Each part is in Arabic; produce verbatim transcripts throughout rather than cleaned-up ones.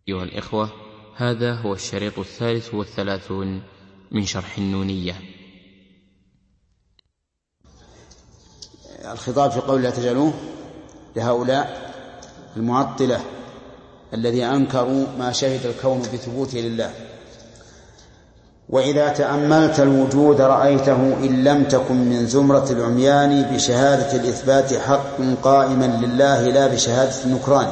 أيها الإخوة، هذا هو الشريط الثالث والثلاثون من شرح النونية. الخطاب في قول لا تجعلوه لهؤلاء المعطلة الذي أنكروا ما شهد الكون بثبوته لله. وإذا تأملت الوجود رأيته إن لم تكن من زمرة العميان بشهادة الإثبات حق قائما لله لا بشهادة النكران.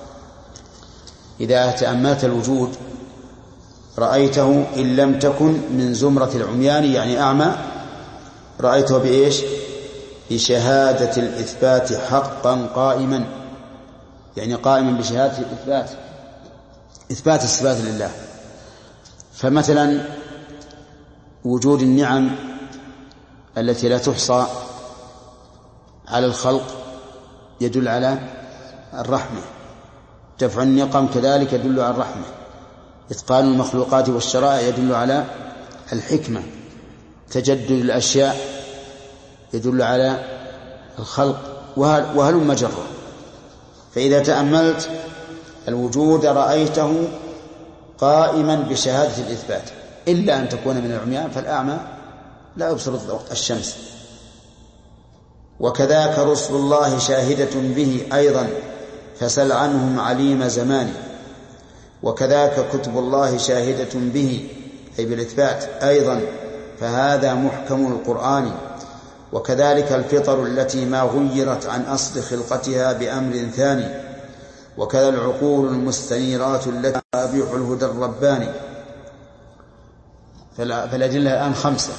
إذا تأملت الوجود رأيته إن لم تكن من زمرة العميان يعني أعمى، رأيته بإيش؟ بشهادة الإثبات حقا قائما، يعني قائما بشهادة الإثبات، إثبات الصفات لله. فمثلا وجود النعم التي لا تحصى على الخلق يدل على الرحمة، دفع النقم كذلك يدل على الرحمة، إتقان المخلوقات والشرائع يدل على الحكمة، تجدد الأشياء يدل على الخلق، وهلم جرة. فإذا تأملت الوجود رأيته قائما بشهادة الإثبات، إلا أن تكون من العميان، فالأعمى لا يبصر الشمس. وكذاك رسل الله شاهدة به أيضا فسل عنهم عليم زمان. وكذاك كتب الله شاهدة به أي بالإثبات أيضا، فهذا محكم القرآن. وكذلك الفطر التي ما غيرت عن أصل خلقتها بأمر ثاني. وكذا العقول المستنيرات التي تابع الهدى الرباني. فالأدلة الآن خمسة.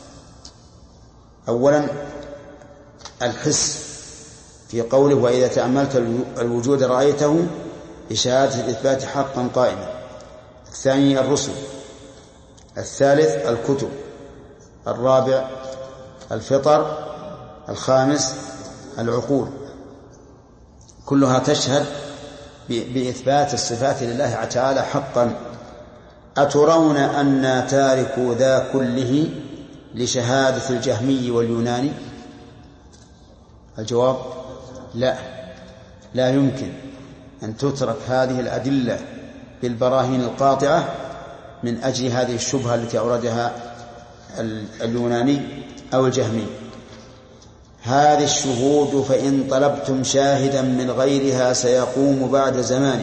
أولا الحس في قوله وإذا تأملت الوجود رأيته بشهادة الإثبات حقا قائما. الثاني الرسل. الثالث الكتب. الرابع الفطر. الخامس العقول. كلها تشهد بإثبات الصفات لله تعالى حقا. أترون أن تاركوا ذا كله لشهادة الجهمي واليوناني؟ الجواب لا، لا يمكن أن تترك هذه الأدلة بالبراهين القاطعة من أجل هذه الشبهة التي أوردها اليوناني أو الجهمي. هذه الشهود فإن طلبتم شاهدا من غيرها سيقوم بعد زمان.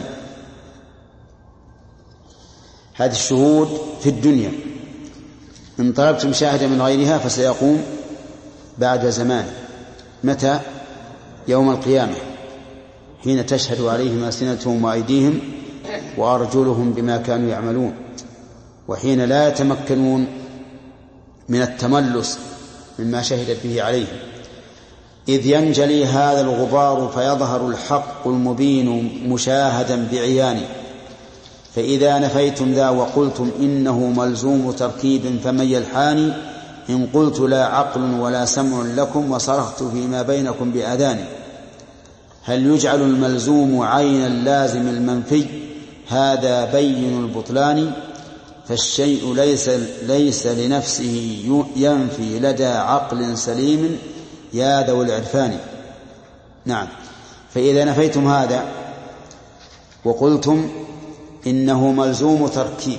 هذه الشهود في الدنيا، إن طلبتم شاهدا من غيرها فسيقوم بعد زمان. متى؟ يوم القيامة، حين تشهد عليهم ألسنتهم وأيديهم وأرجلهم بما كانوا يعملون، وحين لا يتمكنون من التملص مما شهدت به عليهم. إذ ينجلي هذا الغبار فيظهر الحق المبين مشاهدا بعيان. فإذا نفيتم ذا وقلتم إنه ملزوم تركيب فمن يلحاني إن قلت لا عقل ولا سمع لكم وصرخت فيما بينكم بأذاني. هل يجعل الملزوم عين اللازم المنفي هذا بين البطلان. فالشيء ليس, ليس لنفسه ينفي لدى عقل سليم يا ذوي العرفان. نعم. فإذا نفيتم هذا وقلتم إنه ملزوم تركيب،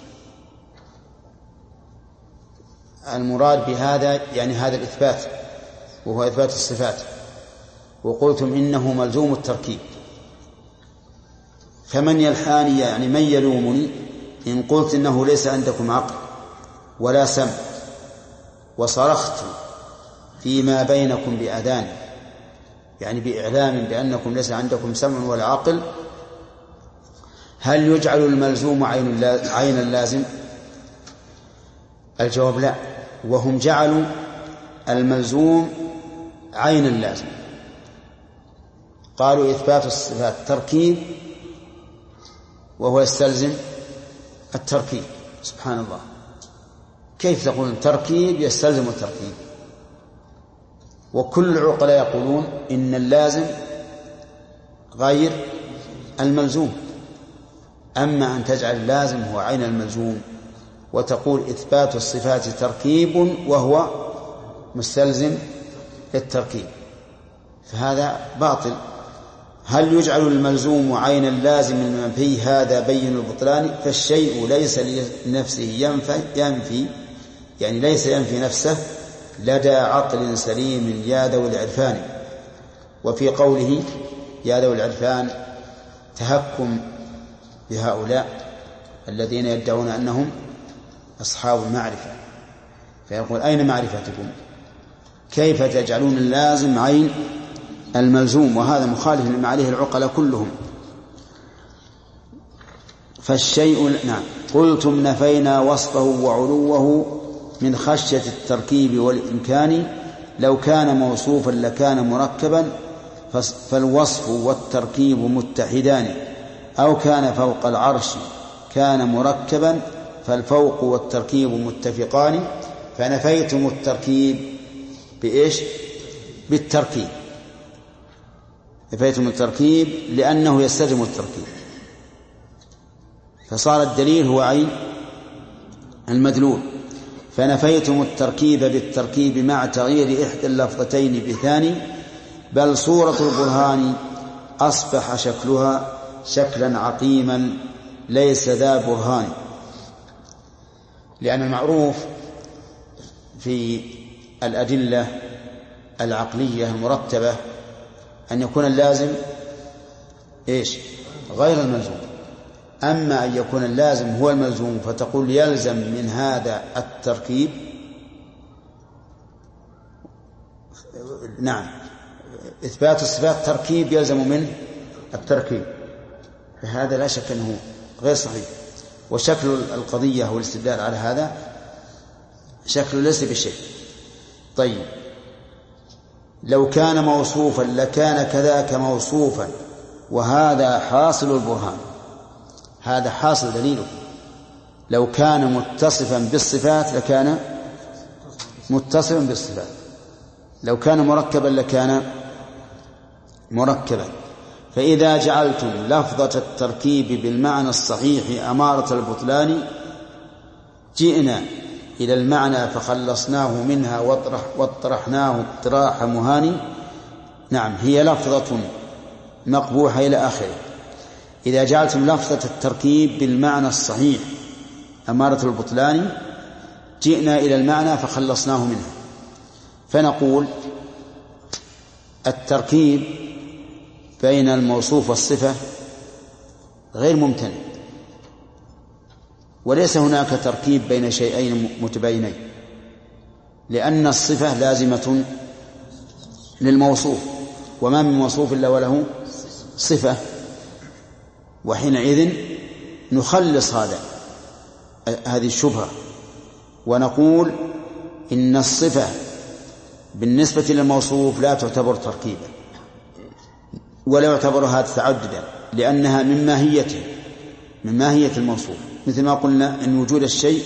المراد بهذا يعني هذا الإثبات وهو إثبات الصفات، وقلتم إنه ملزوم التركيب، فمن يلحاني يعني من يلومني إن قلت إنه ليس عندكم عقل ولا سمع وصرخت فيما بينكم بأذان، يعني بإعلام بأنكم ليس عندكم سمع ولا عقل. هل يجعل الملزوم عين اللازم؟ الجواب لا، وهم جعلوا الملزوم عين اللازم. قالوا إثبات الصفات تركيب وهو يستلزم التركيب. سبحان الله، كيف تقولون تركيب يستلزم التركيب؟ وكل العقلاء يقولون إن اللازم غير الملزوم. أما أن تجعل اللازم هو عين الملزوم وتقول إثبات الصفات تركيب وهو مستلزم للتركيب، فهذا باطل. هل يجعل الملزوم عين اللازم المنفي؟ هذا بين البطلان. فالشيء ليس لنفسه ينفي, ينفي يعني ليس ينفي نفسه لدى عقل سليم يا ذوي العرفان. وفي قوله يا ذوي العرفان تهكم بهؤلاء الذين يدعون أنهم أصحاب المعرفة، فيقول أين معرفتكم؟ كيف تجعلون اللازم عين الملزوم؟ وهذا مخالف لما عليه العقلاء كلهم. فالشيء نعم قلتم نفينا وصفه وعلوه من خشية التركيب والإمكان، لو كان موصوفا لكان مركبا فالوصف والتركيب متحدان، أو كان فوق العرش كان مركبا فالفوق والتركيب متفقان. فنفيتم التركيب بإيش؟ بالتركيب. نفيتم التركيب لأنه يستلزم التركيب، فصار الدليل هو عين المدلول. فنفيتم التركيب بالتركيب مع تغيير إحدى اللفظتين بثاني، بل صورة البرهان أصبح شكلها شكلا عقيما ليس ذا برهان. لأن المعروف في الأدلة العقلية المرتبة أن يكون اللازم إيش؟ غير الملزوم. أما أن يكون اللازم هو الملزوم فتقول يلزم من هذا التركيب، نعم إثبات الصفات تركيب يلزم منه التركيب، فهذا لا شك أنه غير صحيح. وشكل القضية والاستدلال على هذا شكل ليس بشيء. طيب لو كان موصوفا لكان كذاك موصوفا، وهذا حاصل البرهان، هذا حاصل دليله. لو كان متصفا بالصفات لكان متصفا بالصفات، لو كان مركبا لكان مركبا. فإذا جعلتم لفظة التركيب بالمعنى الصحيح أمارة البطلان، جئنا إلى المعنى فخلصناه منها واطرح واطرحناه اطراح مهاني. نعم هي لفظة مقبوحة إلى آخره. إذا جعلتم لفظة التركيب بالمعنى الصحيح أمارة البطلان، جئنا إلى المعنى فخلصناه منها. فنقول التركيب بين الموصوف والصفة غير ممتنع، وليس هناك تركيب بين شيئين متباينين، لأن الصفة لازمة للموصوف، وما من موصوف إلا وله صفة. وحينئذ نخلص هذا هذه الشبهة ونقول إن الصفة بالنسبة للموصوف لا تعتبر تركيبا ولا يعتبر هذا تعددا، لأنها من ماهيته من ماهية الموصوف، مثل ما قلنا إن وجود الشيء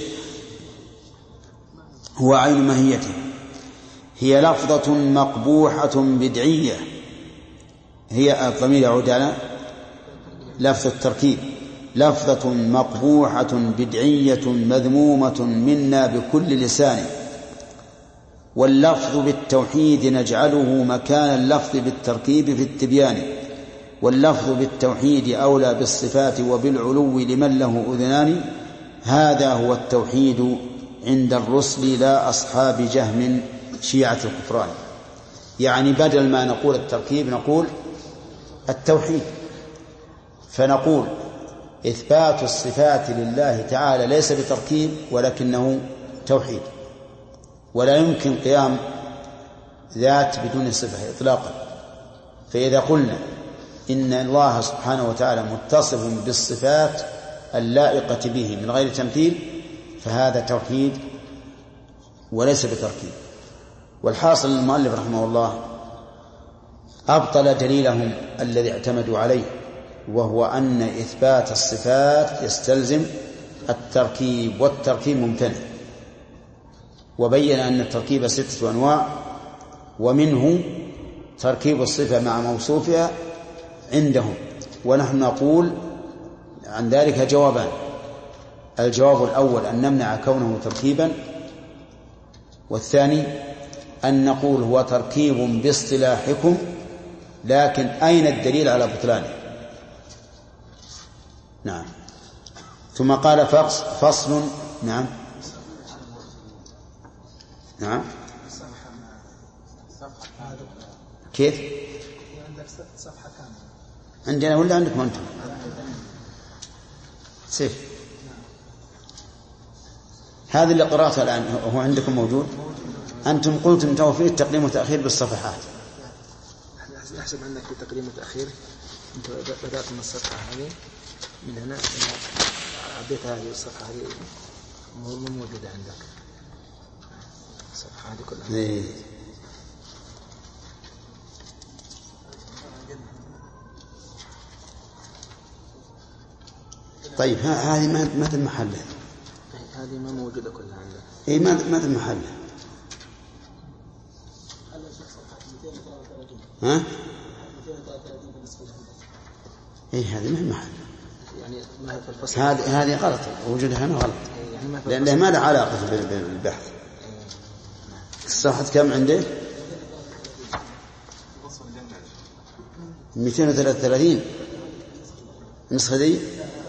هو عين ماهيته. هي لفظة مقبوحة بدعية، هي الضمير يعود على لفظ التركيب، لفظة مقبوحة بدعية مذمومة منا بكل لسان. واللفظ بالتوحيد نجعله مكان اللفظ بالتركيب في التبيان، واللفظ بالتوحيد أولى بالصفات وبالعلو لمن له أذنان. هذا هو التوحيد عند الرسل لا أصحاب جهم شيعة الكفران. يعني بدل ما نقول التركيب نقول التوحيد، فنقول إثبات الصفات لله تعالى ليس بتركيب ولكنه توحيد، ولا يمكن قيام ذات بدون صفة إطلاقا. فإذا قلنا إن الله سبحانه وتعالى متصف بالصفات اللائقة به من غير تمثيل فهذا توحيد وليس بتركيب. والحاصل المؤلف رحمه الله أبطل دليلهم الذي اعتمدوا عليه، وهو أن إثبات الصفات يستلزم التركيب، والتركيب ممتنع. وبين أن التركيب ستة أنواع، ومنه تركيب الصفة مع موصوفها عندهم، ونحن نقول عن ذلك جوابان. الجواب الأول أن نمنع كونه تركيبا، والثاني أن نقول هو تركيب باصطلاحكم لكن أين الدليل على بطلانه؟ نعم. ثم قال فصل. نعم نعم كيف؟ عندك صفحة كاملة عندنا ولا عندكم أنتم؟ سيف هذا اللي قرأته الآن هو عندكم موجود؟ أنتم قلتم توفير تقديم وتأخير بالصفحات. أحسب عندك في تقديم وتأخير أنت بدأت من الصفحة هذه من هنا عديت هذه الصفحة هذه مو موجودة عندك الصفحة هذه كلها. إيه. طيب هذه ما في محلها. هذه ما موجودة كلها عندك. إيه ما ما في محلها. ها؟ إيه هذه ما في محل. يعني ما هي في الفصل. هذه هذه غلط وجودها هنا غلط. يعني لأنها ما لها علاقة بالبحث. الصفحة كم عنده؟ مئتين وثلاثة وثلاثين نسخة دي.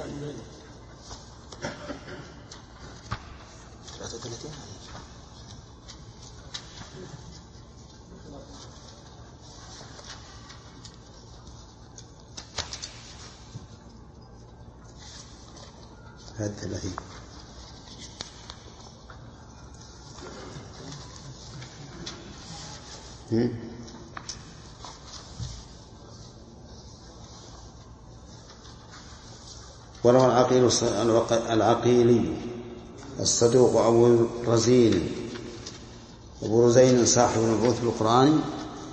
هذا ثلاثين. وله العقيل العقيلي الصدوق أبو رزين أبو رزين صاحب المبعوث بالقرآن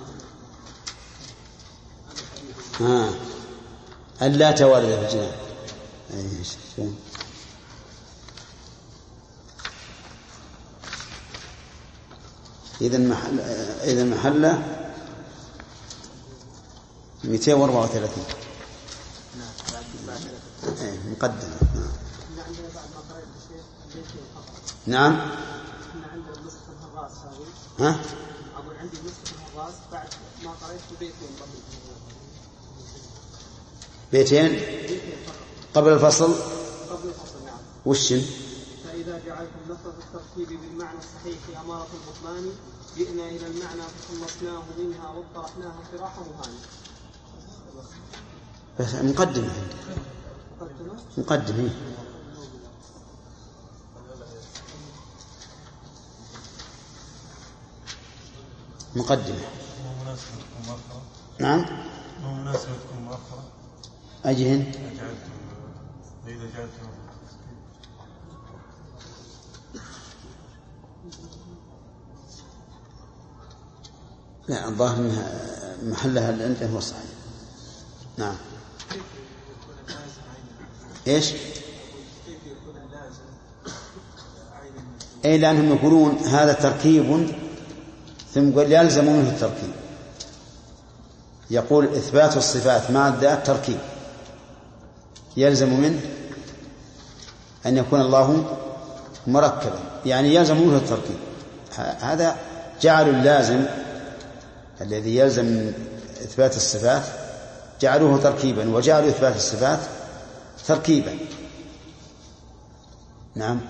ها ألا توارد في الجنان. أي إذا محل إذا محله مئتين وأربعة وثلاثين. إيه مقدم. نعم. ها؟ أقول عندي نسخة الغاز بعد ما قريت بيتين. بيتين قبل الفصل. قبل الفصل نعم. وشن؟ فإذا جعلتم لفظ التركيب بالمعنى الصحيح أمارة البطلان جئنا إلى المعنى فخلصناه منها واطرحناه طراحا مهانا. بس مقدمة مقدمة مقدمة. نعم. مناسبتكم مؤخرة. أجهن. إذا جعلتم لا الظاهر أنها محلها اللي أنت هو صحيح. نعم. إيش؟ أي لأنهم يقولون هذا تركيب ثم قال يلزم منه التركيب. يقول إثبات الصفات مع الذات تركيب يلزم منه أن يكون الله مركبا يعني يلزم منه التركيب. هذا جعل اللازم الذي يلزم إثبات الصفات جعلوه تركيبا وجعلوا إثبات الصفات تركيبا. نعم.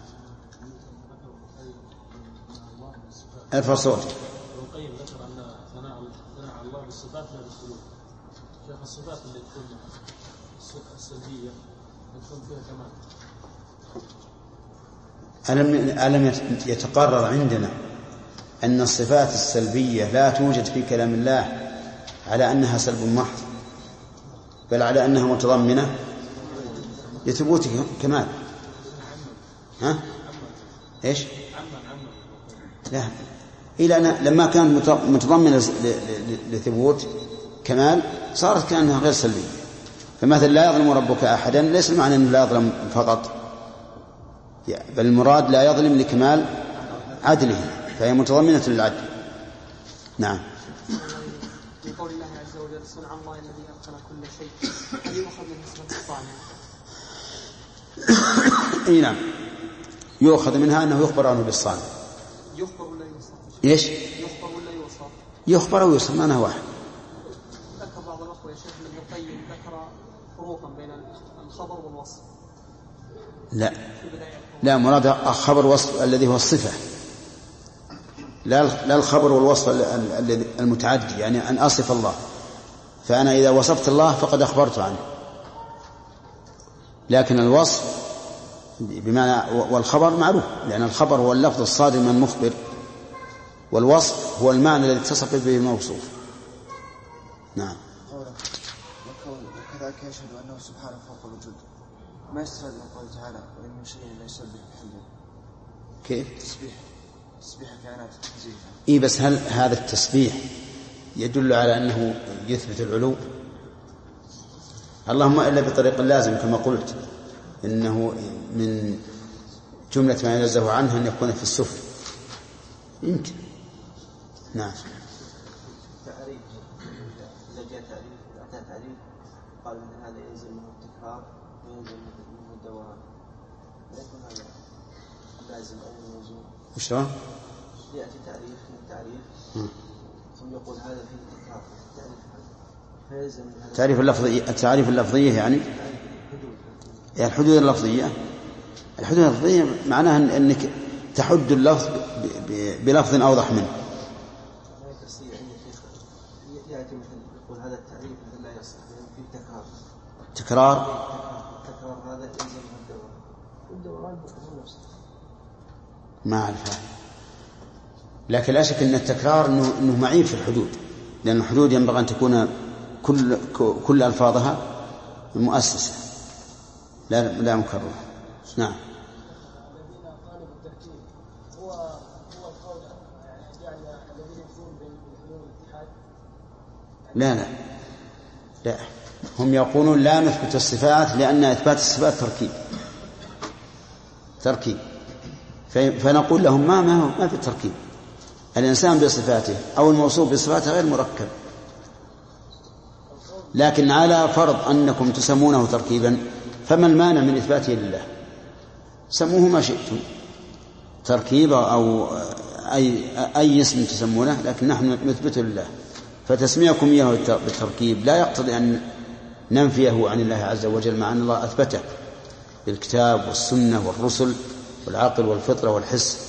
الفصول. القيم ذكر أن ثناء الله بالصفات لا بالسلوك. شيخ الصفات اللي تكون السلبية تكون فيها كمال. ألم ألم يتقرر عندنا أن الصفات السلبية لا توجد في كلام الله على أنها سلب محض بل على أنها متضمنة لثبوت كمال. ها؟ إيش؟ لا إلى أن لما كانت متضمنة لثبوت كمال صارت كأنها غير سلبية. فمثلا لا يظلم ربك أحدا ليس معنى أنه لا يظلم فقط بل المراد لا يظلم لكمال عدله فهي متضمنة للعدل. نعم. في قول الله عز وجل صنع الله الذي أتقن كل شيء هل يؤخذ من نسبة الصانع؟ اي نعم يؤخذ منها أنه يخبر عنه بالصانع. يخبر ولا يوصف؟ ايش؟ يخبر ولا يوصف؟ يخبر ويوصف معناه واحد. لا لا، مراد خبر وصف الذي هو الصفة، لا لا الخبر والوصف الذي المتعدي، يعني أن أصف الله، فأنا إذا وصفت الله فقد أخبرت عنه. لكن الوصف بمعنى والخبر معروف، لأن الخبر هو اللفظ الصادر من المخبر، والوصف هو المعنى الذي اتصف به الموصوف. نعم. وكذلك يشهد أنه سبحانه فوق الوجود، ما يستفاد من قوله تعالى وإن من شيء لا يسبح بحمده. كيف؟ تسبيح تسبيح كائنات التنزيه. إيه، بس هل هذا التسبيح يدل على أنه يثبت العلو؟ اللهم إلا بطريق اللازم كما قلت، إنه من جملة ما ينزه عنه أن يكون في السفل، يمكن. نعم. تعريف، إذا جاء تعريف أتى تعريف قال أن هذا يلزم منه التكرار ويلزم منه الدوران، لا يكون هذا لازم أو موزون. وش هو؟ يأتي تعريف من التعريف ثم يقول هذا فيه تكرار، تعريف هذا فيلزم من هذا. تعريف اللفظية، التعريف اللفظية يعني يعني الحدود اللفظية. الحدود اللفظية معناها أنك تحد اللفظ بلفظ أوضح منه. يأتي مثل يقول هذا التعريف مثل لا يصح فيه تكرار. تكرار. تكرار هذا يلزم من الدوران، والدوران هو نفسه. ما أعرف، لكن لا شك أن التكرار إنه, إنه معيب في الحدود، لأن الحدود ينبغي أن تكون كل كل ألفاظها مؤسسة لا لا مكررة. نعم. الذين قالوا بالتركيب هو هو القول يعني الذين يقولون بالحلول والاتحاد. لا لا لا، هم يقولون لا نثبت الصفات لأن إثبات الصفات تركيب تركيب فنقول لهم ما ما ما في تركيب، الإنسان بصفاته أو الموصوف بصفاته غير مركب، لكن على فرض أنكم تسمونه تركيبا فما المانع من إثباته لله؟ سموه ما شئتم، تركيب أو أي أي اسم تسمونه، لكن نحن نثبته لله. فتسميكم إياه بالتركيب لا يقتضي أن ننفيه عن الله عز وجل، مع أن الله أثبته بالكتاب والسنة والرسل والعقل والفطرة والحس.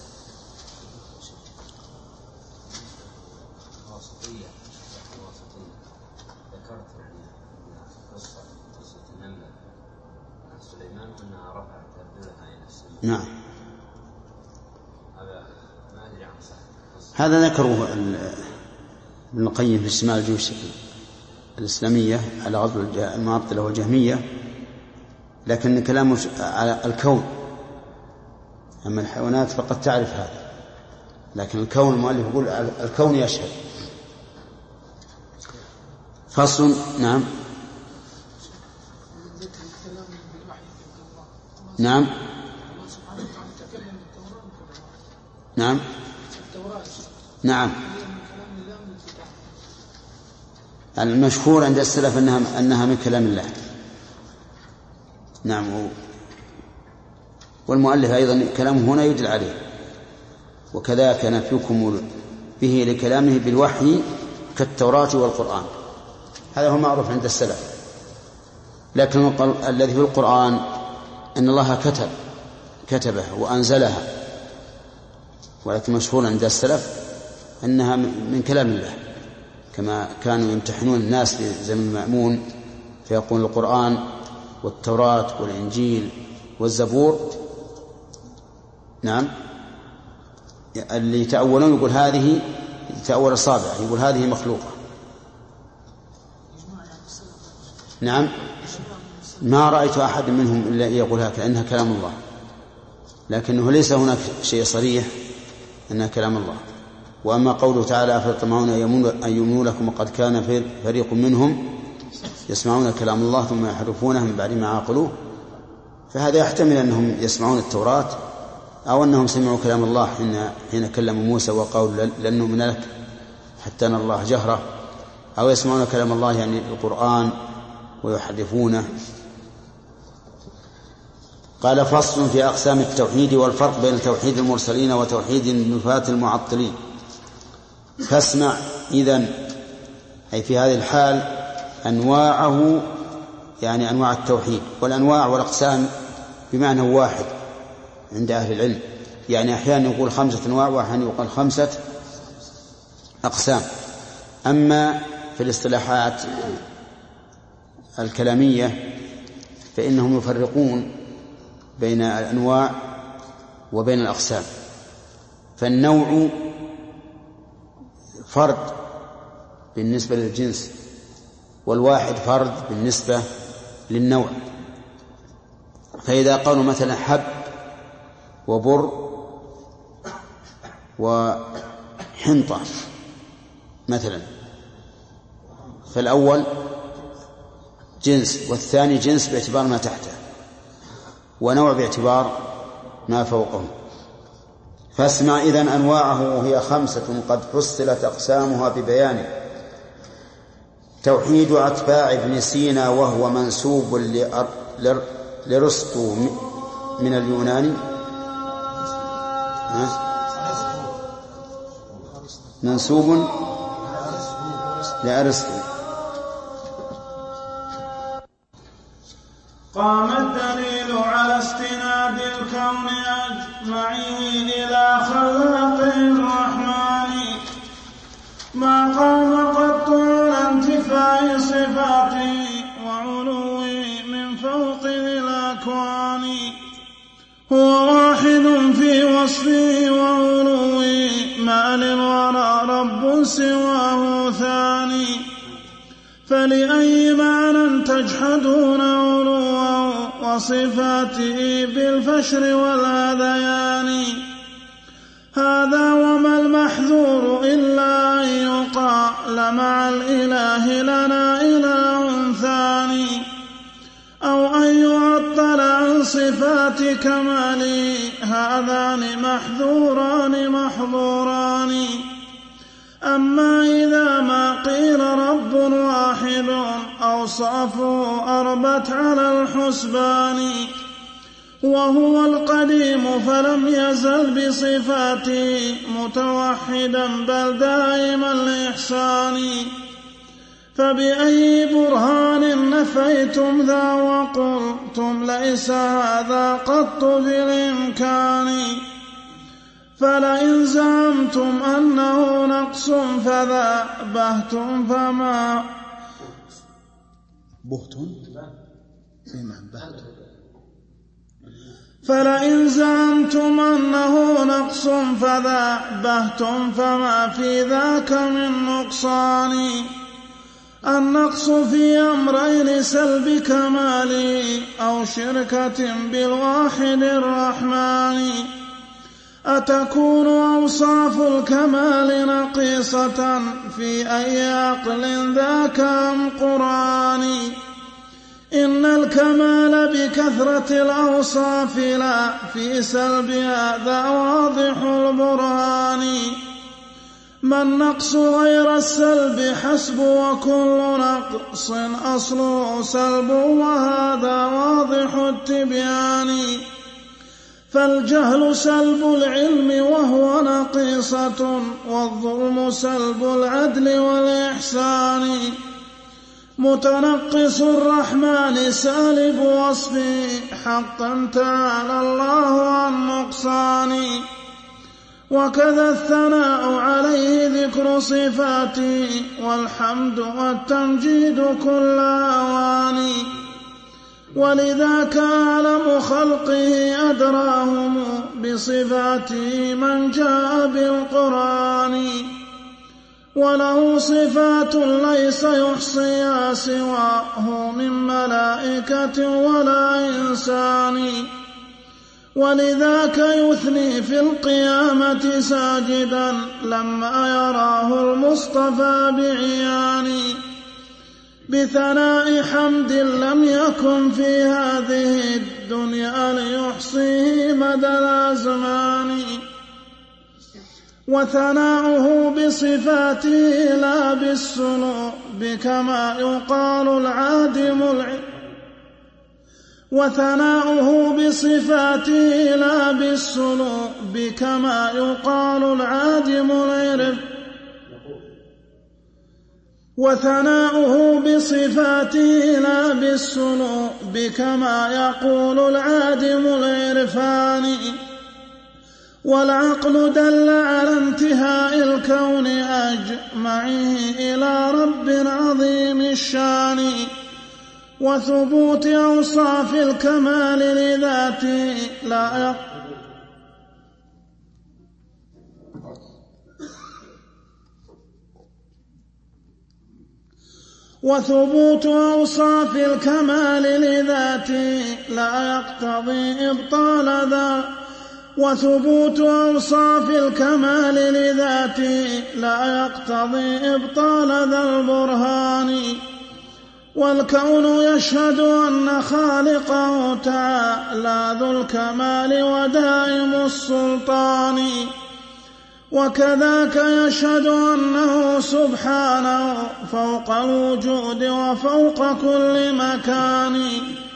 نعم. هذا ذكره ابن القيم في اجتماع الجيوش الإسلامية على غزو المعطلة والجهمية، لكن كلامه على الكون، أما الحيوانات فقد تعرف هذا، لكن الكون المؤلف يقول الكون يشهد. فصل. نعم نعم نعم نعم المشهور عند السلف أنها, أنها من كلام الله. نعم. والمؤلف أيضا كلامه هنا يدل عليه، وكذلك نفيكم به لكلامه بالوحي كالتوراة والقرآن، هذا هو معروف عند السلف. لكن الذي في القرآن أن الله كتب كتبه وأنزلها، ولكن مشهور عند السلف أنها من كلام الله، كما كانوا يمتحنون الناس في زمن المأمون فيقول القرآن والتوراة والإنجيل والزبور. نعم. اللي يتأولون يقول هذه يتأول الصابع يقول هذه مخلوقة. نعم. ما رأيت أحد منهم إلا يقول هكذا إنها كلام الله، لكنه ليس هناك شيء صريح أنها كلام الله. وأما قوله تعالى أفتطمعون أن يؤمنوا لكم وقد كان فريق منهم يسمعون كلام الله ثم يحرفونه من بعد ما عقلوه، فهذا يحتمل أنهم يسمعون التوراة أو أنهم سمعوا كلام الله حين, حين كلموا موسى وقالوا لن نؤمن لك حتى نرى الله جهرة، أو يسمعون كلام الله يعني القرآن ويحرفونه. قال فصل في أقسام التوحيد والفرق بين توحيد المرسلين وتوحيد النفاة المعطلين. فاسمع إذن، أي في هذه الحال أنواعه، يعني أنواع التوحيد والأنواع والأقسام بمعنى واحد عند أهل العلم، يعني أحيانا يقول خمسة أنواع وأحيانا يقول خمسة أقسام. أما في الاصطلاحات الكلامية فإنهم يفرقون بين الأنواع وبين الأقسام، فالنوع فرد بالنسبة للجنس، والواحد فرد بالنسبة للنوع. فإذا قالوا مثلا حب وبر وحنطة مثلا، فالأول جنس والثاني جنس باعتبار ما تحته، ونوع باعتبار ما فوقه. فاسمع إذن أنواعه وهي خمسة قد فصلت أقسامها ببيان. توحيد أتباع ابن سينا وهو منسوب لأرسطو من اليوناني، منسوب لأرسطو. قام الدليل على استناد الكون أجمعين إلى خلاق الرحمن، ما قام قط على انتفاء صفاته وعلوه من فوق الأكوان. هو واحد في وصفه وعلوه، ما للورى رب سواه ثاني. فلأي معنى تجحدون علوه وصفاته بالفشر والهذيان؟ هذا وما المحذور إلا أن يقال مع الإله لنا إله ثاني، أو أن يعطل عن صفات كماله. هذان محذوران محظوران. أما إذا ما قيل رب واحد أوصافه أربت على الحسبان، وهو القديم فلم يزل بصفاته متوحدا بل دائما الإحسان. فبأي برهان نفيتم ذا وقلتم ليس هذا قط بالإمكان؟ فلئن زعمتم أنه نقص فذا بهتم فما بهتم فلئن زعمتم أنه نقص فذا بهتم فما في ذاك من نقصان. النقص في أمرين سلب كمال أو شركة بالواحد الرحمن. أتكون أوصاف الكمال نقيصة في أي عقل ذاك أم قرآن؟ إن الكمال بكثرة الأوصاف لا في سلبها، ذا واضح البرهان. ما النقص غير السلب حسب، وكل نقص أصله سلب، وهذا واضح التبيان. فالجهل سلب العلم وهو نقيصة، والظلم سلب العدل والإحسان. متنقص الرحمن سالب وصفه، حقا تعالى الله عن نقصان. وكذا الثناء عليه ذكر صفاته، والحمد والتمجيد كل أوان. ولذاك أعلم خلقه أدراهم بصفاته من جاء بالقرآن. وله صفات ليس يحصيها سواه من ملائكة ولا إنسان. ولذاك يثني في القيامة ساجدا لما يراه المصطفى بعيان. بثناء حمد لم يكن في هذه الدنيا ليحصيه مدى الأزمان. وثناؤه بصفاته لا بالسلوب كما يقال العادم العلم. وثناؤه بصفاته لا بالسلوب كما يقال العادم العرف. وثناؤه بصفاته لا بالسلوب كما يقول العادم العرفاني. والعقل دل على انتهاء الكون أجمعه إلى رب عظيم الشان، وثبوت أوصاف الكمال لذاته لا يقل وثبوت أوصاف الكمال لذاته لا يقتضي إبطال ذا وثبوت أوصاف الكمال لذاته لا يقتضي إبطال ذا البرهان. والكون يشهد أن خالقه تعالى ذو الكمال ودائم السلطان، وكذاك يشهد أنه سبحانه فوق الوجود وفوق كل مكان،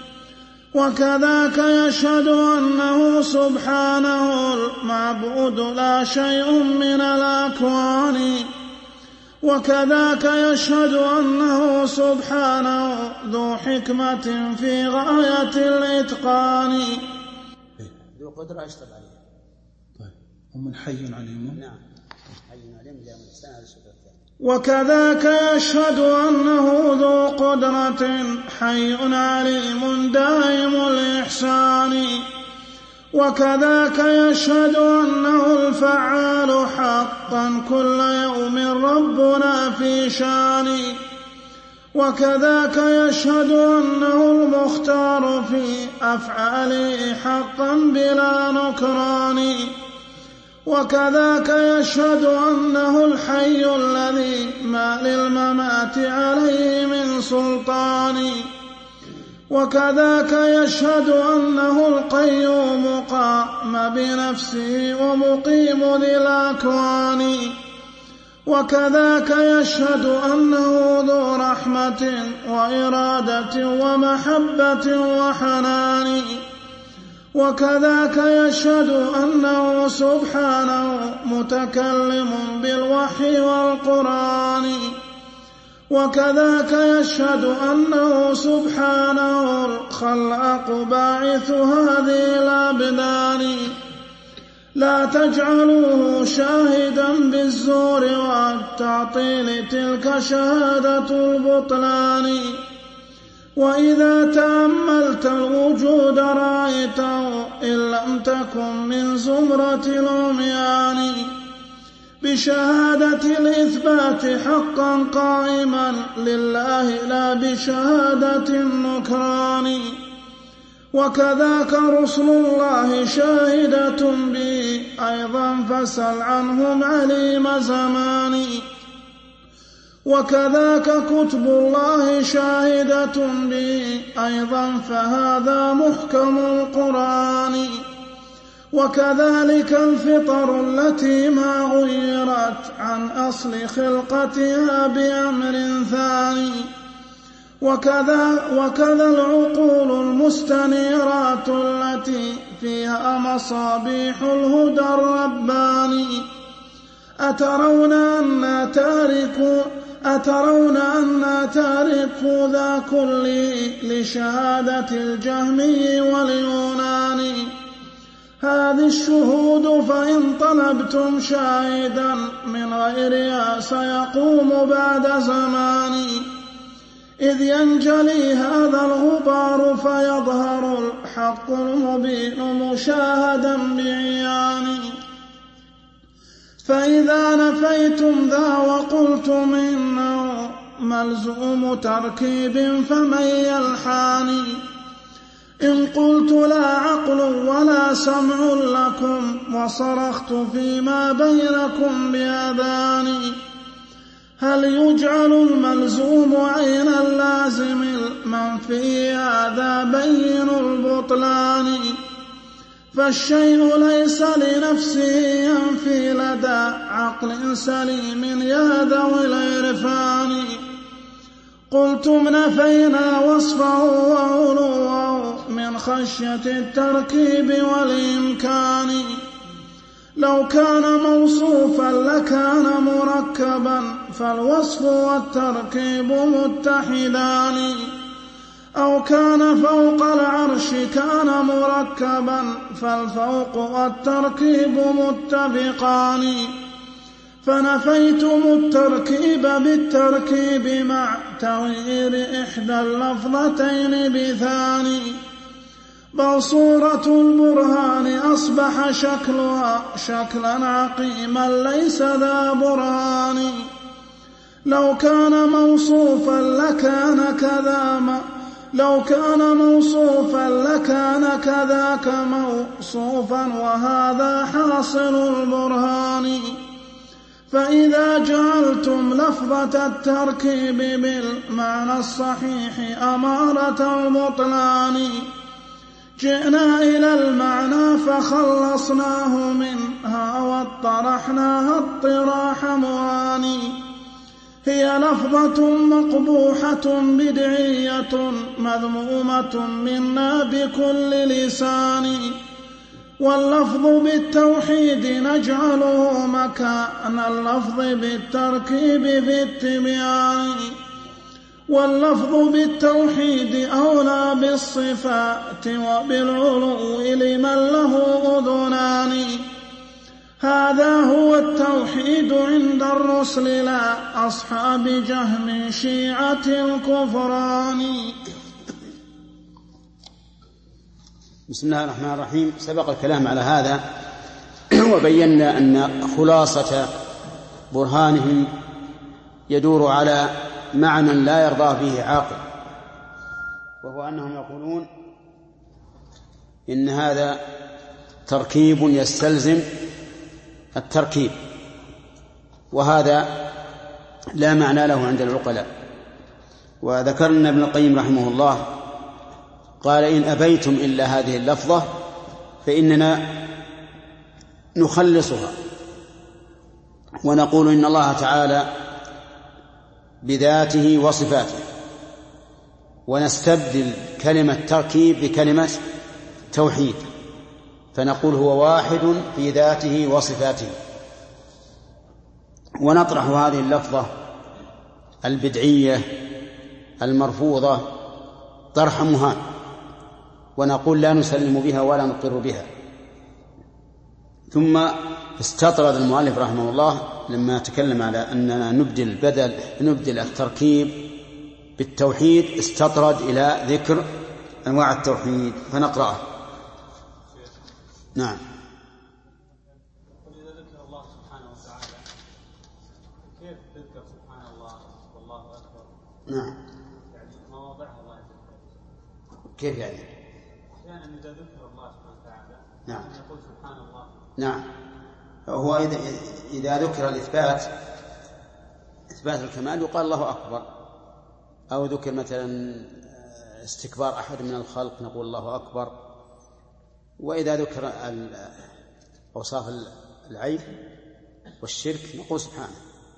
وكذاك يشهد أنه سبحانه المعبود لا شيء من الأكوان، وكذاك يشهد أنه سبحانه ذو حكمة في غاية الإتقان. ذو قدرة يشتغل عليها. طيب ومن حي عليم. نعم حي عليم لا من هذا الشيء. وكذاك يشهد أنه ذو قدرة حي عليم دائم الإحسان، وكذاك يشهد أنه الفعال حقا كل يوم ربنا في شان، وكذاك يشهد أنه المختار في أفعاله حقا بلا نكران، وكذاك يشهد أنه الحي الذي ما للممات عليه من سلطان، وكذاك يشهد أنه القيوم قام بنفسه ومقيم ذي الأكوان، وكذاك يشهد أنه ذو رحمة وإرادة ومحبة وحنان، وكذاك يشهد أنه سبحانه متكلم بالوحي والقرآن، وكذاك يشهد أنه سبحانه الخلاق باعث هذه الأبدان. لا تجعلوه شاهدا بالزور والتعطيل تلك شهادة البطلان، وإذا تأملت الوجود رأيته إن لم تكن من زمرة العميان، بشهادة الإثبات حقا قائما لله لا بشهادة النكران، وكذاك رسل الله شاهدة به أيضا فسل عنهم عليم زمان، وكذاك كتب الله شاهدة به أيضا فهذا محكم القرآن، وكذلك الفطر التي ما غيرت عن أصل خلقتها بأمر ثاني، وكذا, وكذا العقول المستنيرات التي فيها مصابيح الهدى الرباني. أترون أن تاركوا أترون أن تاركوا ذا كله لشهادة الجهمي واليوناني؟ هذه الشهود فإن طلبتم شاهدا من غيرها سيقوم بعد زمان، إذ ينجلي هذا الغبار فيظهر الحق المبين مشاهدا بعيان. فإذا نفيتم ذا وقلتم إنه ملزوم تركيب فمن يلحاني؟ إن قلت لا عقل ولا سمع لكم وصرخت فيما بينكم بأذاني، هل يجعل الملزوم عين اللازم المنفي هذا بين البطلان؟ فالشيء ليس لنفسه ينفي لدى عقل سليم يا ذوي العرفان. قلتم نفينا وصفه وعلوه من خشية التركيب والإمكان، لو كان موصوفا لكان مركبا فالوصف والتركيب متحدان أو كان فوق العرش كان مركبا فالفوق والتركيب متفقان فنفيتم التركيب بالتركيب مع تغيير إحدى اللفظتين بثاني بل صورة البرهان أصبح شكلها شكلا عقيما ليس ذا برهان لو كان موصوفا لكان كذا ما لو كان موصوفا لكان كذاك موصوفا وهذا حاصل البرهان فإذا جعلتم لفظة التركيب بالمعنى الصحيح أمارة البطلان جئنا إلى المعنى فخلصناه منها واطرحناها اطراح مواني هي لفظة مقبوحة بدعية مذمومة منا بكل لسان واللفظ بالتوحيد نجعله مكان اللفظ بالتركيب بالتبيان واللفظ بالتوحيد أولى بالصفات وبالعلو لمن له أذنان هذا هو التوحيد عند الرسل لا أصحاب جهم شيعة الكفران. بسم الله الرحمن الرحيم. سبق الكلام على هذا وبينا أن خلاصة برهانهم يدور على معنى لا يرضى به عاقل، وهو أنهم يقولون إن هذا تركيب يستلزم التركيب، وهذا لا معنى له عند العقلاء. وذكرنا ابن القيم رحمه الله قال إن أبيتم إلا هذه اللفظة فإننا نخلصها ونقول إن الله تعالى بذاته وصفاته، ونستبدل كلمة تركيب بكلمة توحيد فنقول هو واحد في ذاته وصفاته، ونطرح هذه اللفظة البدعية المرفوضة طرح مهان ونقول لا نسلم بها ولا نقر بها. ثم استطرد المؤلف رحمه الله لما تكلم على أننا نبدل بدل نبدل التركيب بالتوحيد استطرد إلى ذكر أنواع التوحيد فنقرأه. نعم. وإذا ذكر الله سبحانه وتعالى كيف تذكر سبحان الله والله أكبر؟ نعم. يعني مواضعها الله يذكر. كيف يعني؟ يعني إذا ذكر الله سبحانه وتعالى نعم يقول سبحان الله. نعم. هو إذا إذا ذكر الإثبات إثبات الكمال يقال الله أكبر، أو ذكر مثلا استكبار أحد من الخلق نقول الله أكبر، وإذا ذكر أوصاف العيب والشرك نقول سبحانه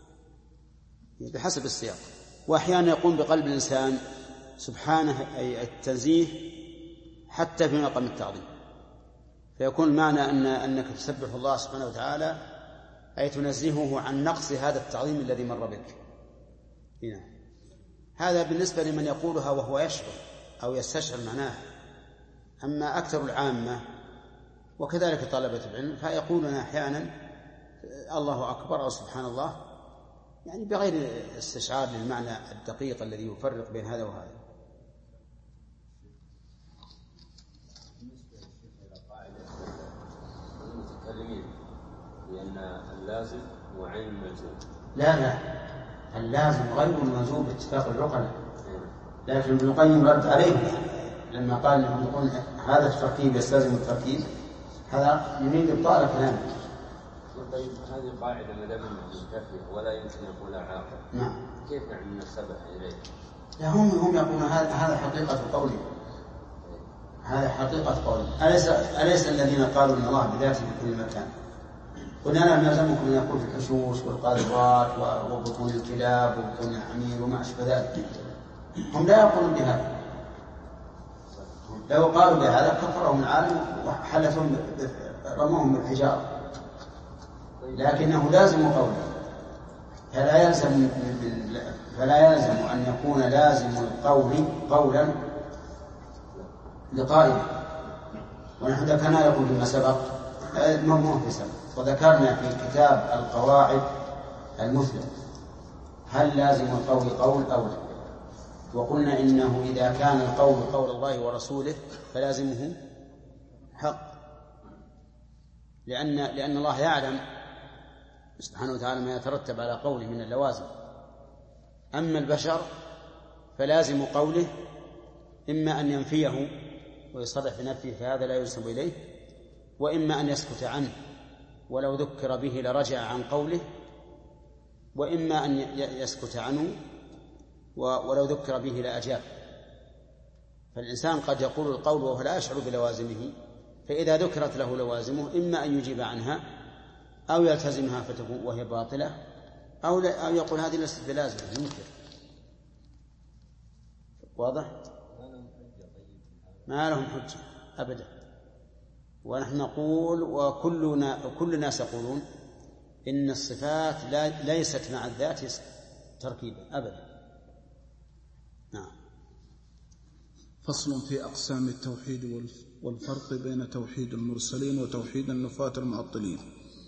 بحسب السياق. وأحيانا يقوم بقلب الإنسان سبحانه أي التنزيه حتى في مقام التعظيم، فيكون المعنى أن أنك تسبح الله سبحانه وتعالى أي تنزهه عن نقص هذا التعظيم الذي مر بك. هنا هذا بالنسبة لمن يقولها وهو يشعر أو يستشعر معناها. أما أكثر العامة وكذلك طلبة العلم فيقولون أحيانا الله أكبر أو سبحان الله يعني بغير استشعار للمعنى الدقيق الذي يفرق بين هذا وهذا. لأن اللازم هو عين الملزوم. لا لا اللازم غير الملزوم باتفاق العقلاء، لكن ابن القيم رد عليه لما قال لهم يقول هذا التركيب يستلزم التركيب، هذا يريد إبطال كلامه. طيب هذه قاعدة ما دام منتفية ولا يمكن يقولها عاقل. نعم. كيف نحن نسبح إليه؟ لا هم هم يقولون هذا هذا حقيقة قوله، هذا حقيقة قوله. أليس أليس الذين قالوا إن الله بذاته في كل مكان؟ قلنا لا نلزمكم أن يقول في الحشوش والقاذورات وبطون الكلاب وبطون الحمير وما أشبه ذلك. هم لا يقولون بهذا. لو قالوا بهذا كفرهم العالم وحلفهم رموهم بالحجارة. لكنه لازم قوله، فلا يلزم فلا يلزم أن يكون لازم القول قولا لقائله. ونحن ذكرنا لكم فيما سبق مو في سبق وذكرنا في كتاب القواعد المثلى هل لازم القول قول أو لا، وقلنا إنه إذا كان القول قول الله ورسوله فلازمه حق، لأن لأن الله يعلم سبحانه وتعالى ما يترتب على قوله من اللوازم. أما البشر فلازم قوله إما أن ينفيه ويصرح بنفيه فهذا لا ينسب إليه، وإما أن يسكت عنه ولو ذكر به لرجع عن قوله، وإما أن يسكت عنه ولو ذكر به لأجاب. فالإنسان قد يقول القول وهو لا يشعر بلوازمه، فإذا ذكرت له لوازمه إما أن يجيب عنها أو يلتزمها فتكون وهي باطلة، أو, أو يقول هذه ليست بلازمة ينكر. واضح؟ ما لهم حجة أبدا. ونحن نقول وكلنا كل الناس يقولون إن الصفات لا ليست مع الذات تركيبا أبدا. نعم. فصل في أقسام التوحيد والفرق بين توحيد المرسلين وتوحيد النفاة المعطلين.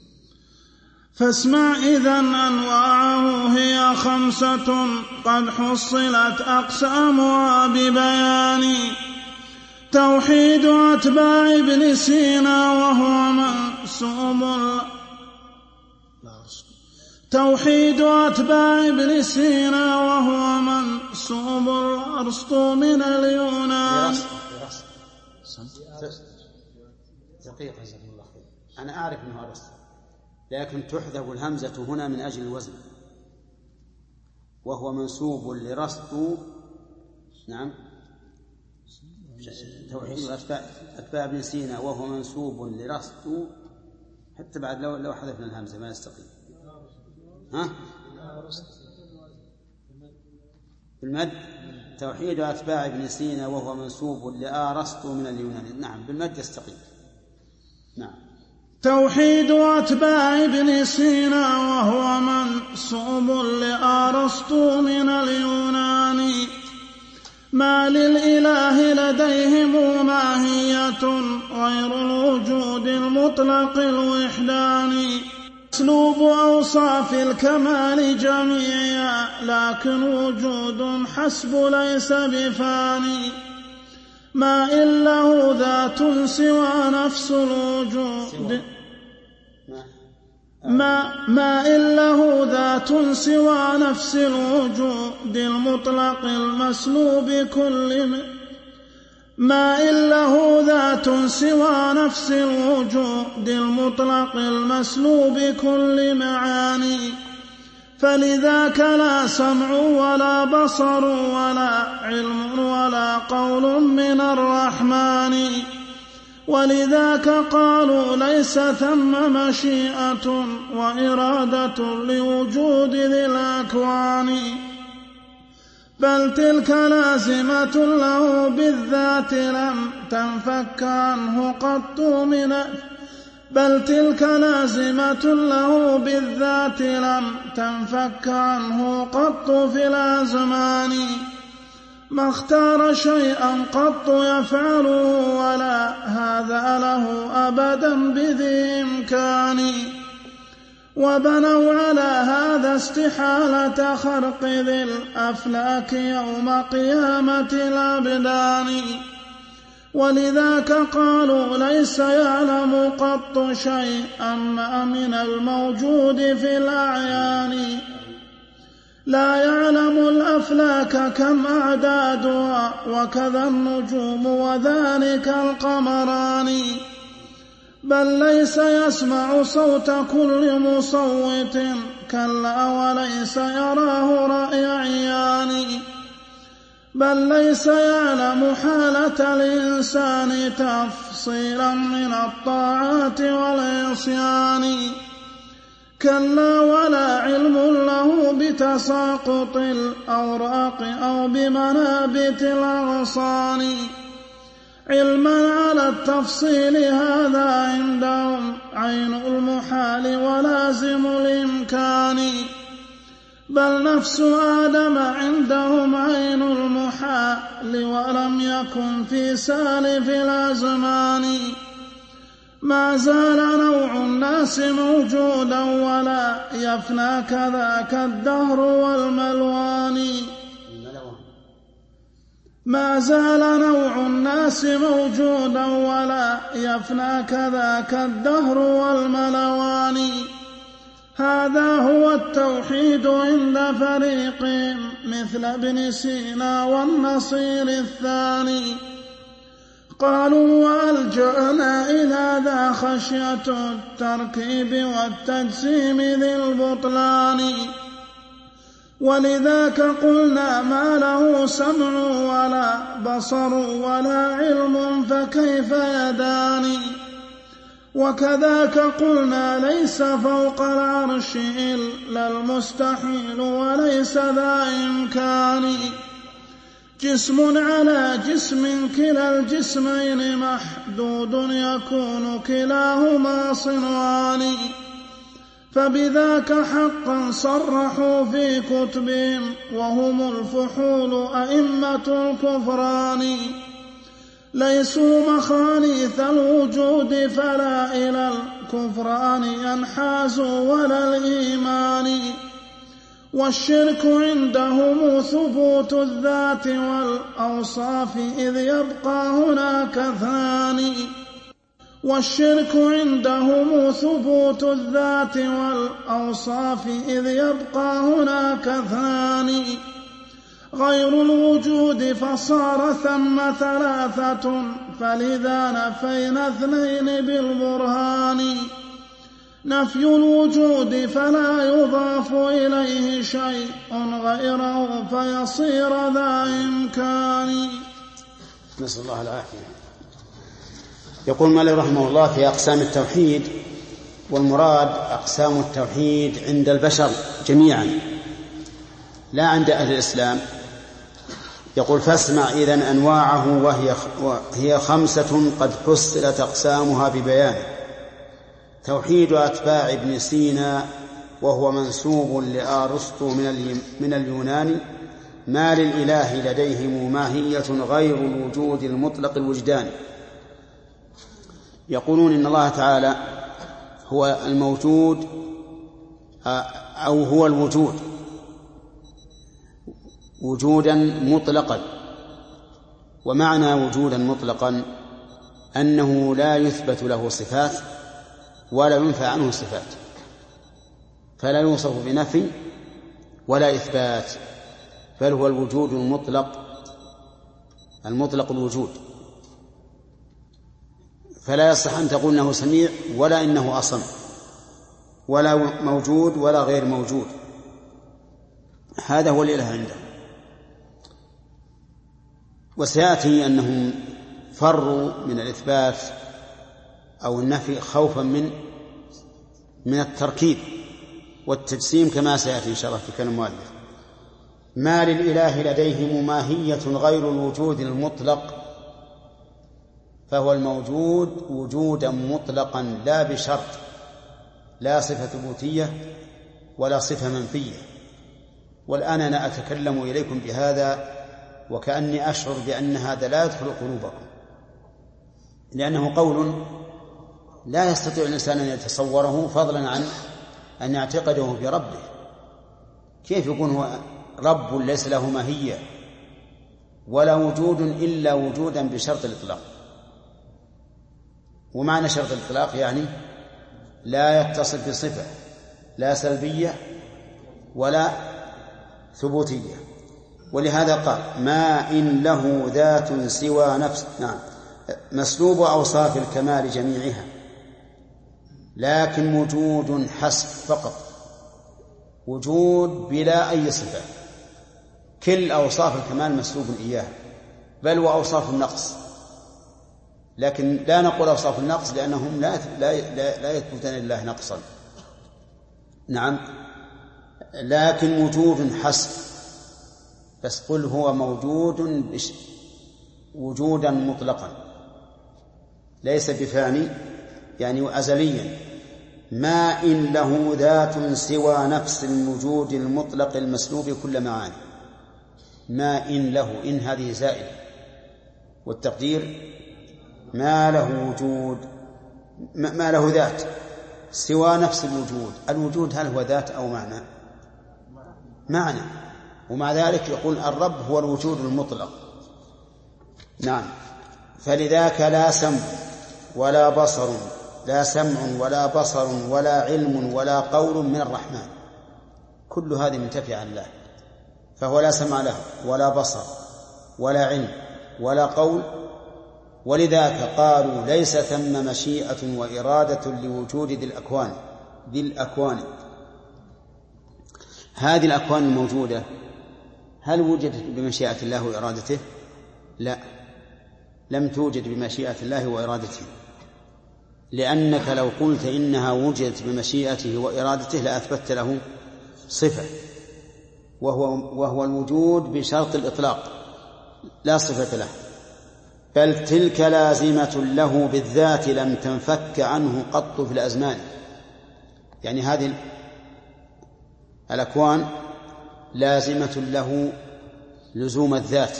فاسمع إذن أنواعه هي خمسة قد حصلت أقسامها ببيان. توحيد أتباع ابن سينا وهو منسوب توحيد أتباع ابن سينا وهو منسوب أرسطو من اليونان. دقيقة جزاكم الله خير. أنا أعرف أنه أرسطو، لكن تحذف الهمزة هنا من أجل الوزن، وهو منسوب لرسطو. نعم، توحيد أتباع ابن سينا وهو منسوب لرسطو، حتى بعد لو لو حذفنا الهمزة ما يستقيم. ها؟ بالمد توحيد أتباع ابن سينا وهو منسوب لأرسطو من اليونان. نعم بالمد يستقيم. نعم. توحيد أتباع ابن سينا وهو منسوب لأرسطو من اليونان. ما للإله لديهم ماهية غير الوجود المطلق الوحداني. اسلوب أوصاف الكمال جميعا لكن وجود حسب ليس بفاني. ما إن له ذات سوى نفس الوجود ما, ما إن له ذات سوى نفس الوجود المطلق المسلوب كل ما إن له ذات سوى نفس الوجود المطلق المسلوب كل معاني. فلذاك لا سمع ولا بصر ولا علم ولا قول من الرحمن. ولذاك قالوا ليس ثم مشيئة وإرادة لوجود ذي الأكوان، بل تلك لازمة له بالذات لم تنفك عنه قط من بل تلك لازمة له بالذات لم تنفك عنه قط في الأزمان. ما اختار شيئا قط يفعله ولا هذا له أبدا بذي إمكان. وبنوا على هذا استحالة خرق ذي الأفلاك يوم قيامة الأبدان. ولذاك قالوا ليس يعلم قط شيئا ما من الموجود في الأعيان. لا يعلم الأفلاك كم أعدادها وكذا النجوم وذلك القمران. بل ليس يسمع صوت كل مصوت كلا وليس يراه رأي عيان. بل ليس يعلم حالة الإنسان تفصيلا من الطاعات والعصيان. كلا ولا علم له بتساقط الأوراق أو بمنابت الأغصان. علما على التفصيل هذا عندهم عين المحال ولازم الإمكان، بل نفس آدم عندهم عين المحال ولم يكن في سالف الأزمان. ما زال نوع الناس موجودا ولا يفنى كذاك الدهر والملوان. ما زال نوع الناس موجودا ولا يفنى كذاك الدهر والملوان. هذا هو التوحيد عند فريق مثل ابن سينا والنصير الثاني. قالوا وألجأنا إلى ذا خشية التركيب والتجسيم ذي البطلان، ولذاك قلنا ما له سمع ولا بصر ولا علم فكيف يدان. وكذاك قلنا ليس فوق العرش إلا المستحيل وليس ذا إمكان. جسم على جسم كلا الجسمين محدود يكون كلاهما صنعان. فبذاك حقا صرحوا في كتبهم وهم الفحول أئمة الكفران. ليسوا مخانيث الوجود فلا إلى الكفران ينحازوا ولا الإيمان. والشرك عندهم ثبوت الذات والأوصاف إذ يبقى هناك اثنان. والشرك عندهم ثبوت الذات والأوصاف إذ يبقى هناك اثنان. غير الوجود فصار ثم ثلاثة فلذا نفينا اثنين بالبرهان. نفي الوجود فلا يضاف إليه شيء غيره فيصير ذا إمكان. نسأل الله العافية. يقول مالك رحمه الله في أقسام التوحيد، والمراد أقسام التوحيد عند البشر جميعا لا عند أهل الإسلام. يقول فاسمع إذن أنواعه وهي وهي خمسة قد فصلت أقسامها ببيانه. توحيد أتباع ابن سينا وهو منسوب لأرسطو من اليونان، ما للإله لديهم ماهية غير الوجود المطلق الوجداني. يقولون إن الله تعالى هو الموجود أو هو الوجود وجودا مطلقا. ومعنى وجودا مطلقا أنه لا يثبت له صفات ولا ينفى عنه صفات، فلا يوصف بنفي ولا إثبات، بل هو الوجود المطلق المطلق الوجود. فلا يصح أن تقول إنه سميع ولا إنه أصم ولا موجود ولا غير موجود. هذا هو الإله عنده. وسيأتي أنهم فروا من الإثبات أو النفي خوفا من من التركيب والتجسيم كما سيأتي إن شاء الله في كلام المؤلف. ما للإله لديهم ماهية غير الوجود المطلق، فهو الموجود وجودا مطلقا لا بشرط، لا صفة ثبوتية ولا صفة منفية. والآن أنا أتكلم إليكم بهذا وكأني أشعر بأن هذا لا يدخل قلوبكم، لأنه قول لا يستطيع الإنسان أن يتصوره فضلا عن أن يعتقده بربه. كيف يكون هو رب ليس له ماهية ولا وجود إلا وجودا بشرط الإطلاق؟ ومعنى شرط الإطلاق يعني لا يتصف بصفة لا سلبية ولا ثبوتية. ولهذا قال ما إن له ذات سوى نفس، نعم، مسلوب أوصاف الكمال جميعها، لكن وجود حسب فقط، وجود بلا أي صفة. كل أوصاف الكمال مسلوب إياه، بل وأوصاف النقص، لكن لا نقول أوصاف النقص لأنهم لا لا لا يثبتون لله نقصا. نعم، لكن وجود حسب، بس قل هو موجود وجودا مطلقا ليس بفاني يعني أزليا، ما إن له ذات سوى نفس الوجود المطلق المسلوب كل معاني. ما إن له، إن هذه زائدة، والتقدير ما له وجود، ما له ذات سوى نفس الوجود. الوجود هل هو ذات أو معنى؟ معنى، ومع ذلك يقول الرب هو الوجود المطلق. نعم. فلذاك لا سمع ولا بصر، لا سمع ولا بصر ولا علم ولا قول من الرحمن، كل هذه منتفية عن الله، فهو لا سمع له ولا بصر ولا علم ولا قول. ولذاك قالوا ليس ثم مشيئة وإرادة لوجود ذي الأكوان. ذي الأكوان، هذه الأكوان الموجودة هل وجدت بمشيئة الله وإرادته؟ لا، لم توجد بمشيئة الله وإرادته، لأنك لو قلت إنها وجدت بمشيئته وإرادته لأثبت له صفة، وهو, وهو الوجود بشرط الإطلاق لا صفة له، بل تلك لازمة له بالذات لم تنفك عنه قط في الأزمان. يعني هذه الأكوان لازمة له لزوم الذات،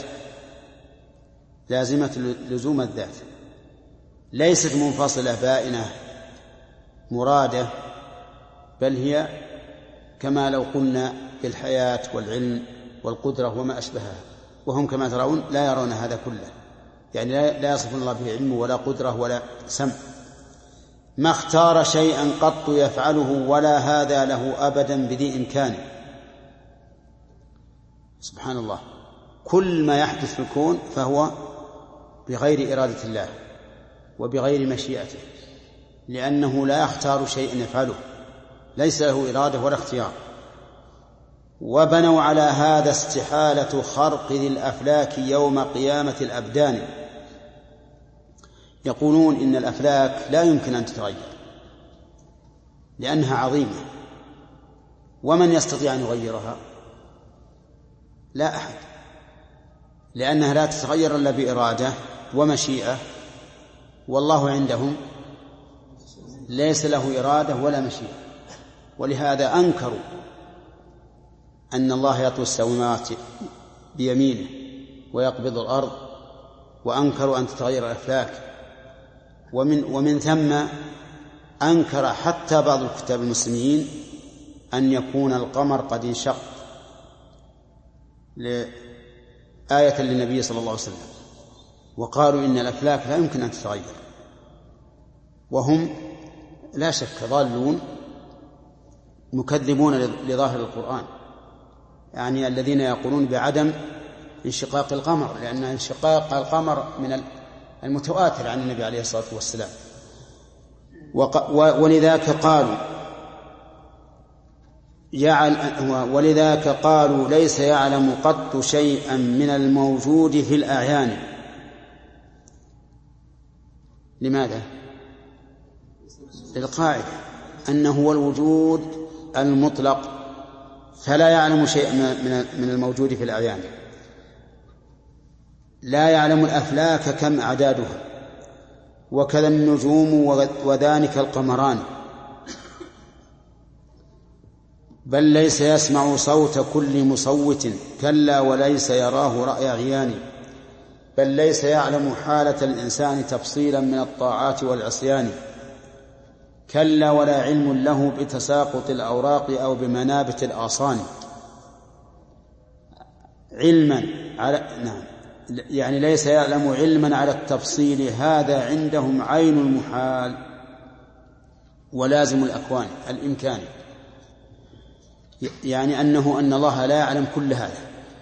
لازمة لزوم الذات، ليست منفصلة بائنة مرادة، بل هي كما لو قلنا بالحياة والعلم والقدرة وما أشبهها، وهم كما ترون لا يرون هذا كله، يعني لا يصف الله به علم ولا قدرة ولا سمع. ما اختار شيئا قط يفعله ولا هذا له أبدا بذي إمكان. سبحان الله، كل ما يحدث في الكون فهو بغير إرادة الله وبغير مشيئته، لأنه لا يختار شيئا يفعله، ليس له إرادة ولا اختيار. وبنوا على هذا استحالة خرق ذي الأفلاك يوم قيامة الأبدان. يقولون إن الأفلاك لا يمكن أن تتغير لأنها عظيمة، ومن يستطيع أن يغيرها؟ لا أحد، لأنها لا تتغير إلا بإرادة ومشيئة، والله عندهم ليس له إرادة ولا مشيئة. ولهذا أنكروا أن الله يطوي السماوات بيمينه ويقبض الأرض، وأنكروا أن تتغير الأفلاك. ومن, ومن ثم أنكر حتى بعض الكتاب المسلمين أن يكون القمر قد انشق لآية للنبي صلى الله عليه وسلم، وقالوا إن الأفلاك لا يمكن أن تتغير، وهم لا شك ضالون مكذبون لظاهر القرآن، يعني الذين يقولون بعدم انشقاق القمر، لأن انشقاق القمر من المتواتر عن النبي عليه الصلاة والسلام. ولذاك قالوا يعل ولذاك قالوا ليس يعلم قط شيئا من الموجود في الأعيان. لماذا؟ للقاعدة أنه هو الوجود المطلق، فلا يعلم شيئا من الموجود في الأعيان. لا يعلم الأفلاك كم أعدادها، وكذا النجوم وذلك القمران، بل ليس يسمع صوت كل مصوت، كلا وليس يراه رأي عيان، بل ليس يعلم حالة الإنسان تفصيلا من الطاعات والعصيان، كلا ولا علم له بتساقط الأوراق أو بمنابت الآصان. علما على نعم يعني ليس يعلم علما على التفصيل، هذا عندهم عين المحال ولازم الأكوان الإمكان، يعني أنه أن الله لا يعلم كل هذا،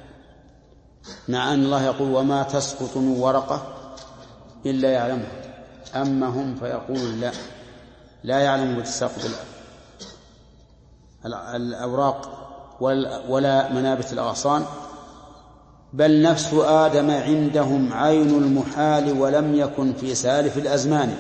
مع أن الله يقول وما تسقط من ورقة إلا يعلمها، أما هم فيقول لا لا يعلم بتساقط الأوراق ولا منابت الأغصان، بل نفس آدم عندهم عين المحال ولم يكن في سالف الأزمان.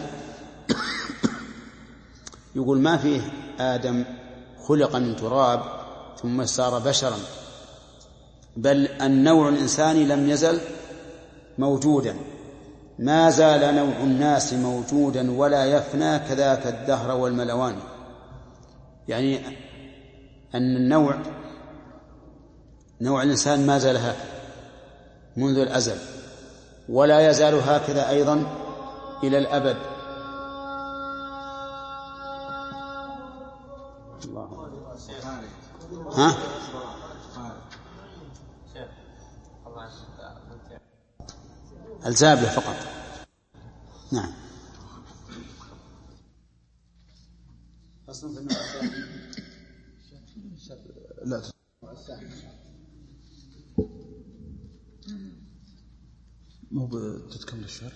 يقول ما فيه آدم خلق من تراب ثم صار بشرا، بل النوع الإنساني لم يزل موجودا ما زال نوع الناس موجودا ولا يفنى كذاك الدهر والملوان. يعني أن النوع نوع الإنسان ما زال هكذا منذ الأزل ولا يزال هكذا أيضا إلى الأبد. الله. ها؟ الزابلة فقط. نعم. لا مو بتتكمل الشرح؟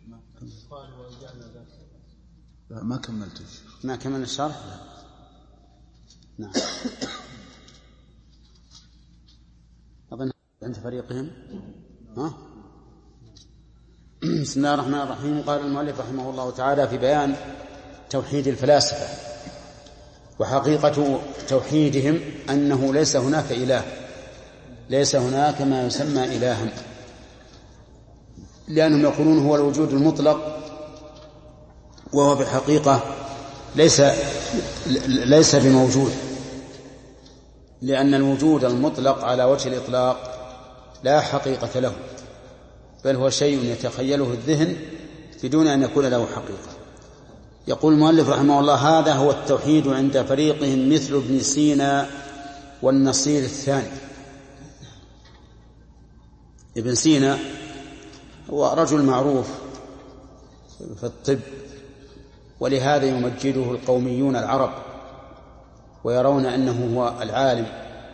لا ما كملت ما كمل الشرح. نعم. أظن عند فريقهم. ها؟ بسم الله الرحمن الرحيم. قال المؤلف رحمه الله تعالى في بيان توحيد الفلاسفة وحقيقة توحيدهم أنه ليس هناك إله، ليس هناك ما يسمى إلها، لأنهم يقولون هو الوجود المطلق وهو في الحقيقة ليس ليس بموجود، لأن الوجود المطلق على وجه الإطلاق لا حقيقة له، بل هو شيء يتخيله الذهن بدون أن يكون له حقيقة. يقول المؤلف رحمه الله: هذا هو التوحيد عند فريقهم مثل ابن سينا والنصير الثاني. ابن سينا هو رجل معروف في الطب، ولهذا يمجده القوميون العرب ويرون أنه هو العالم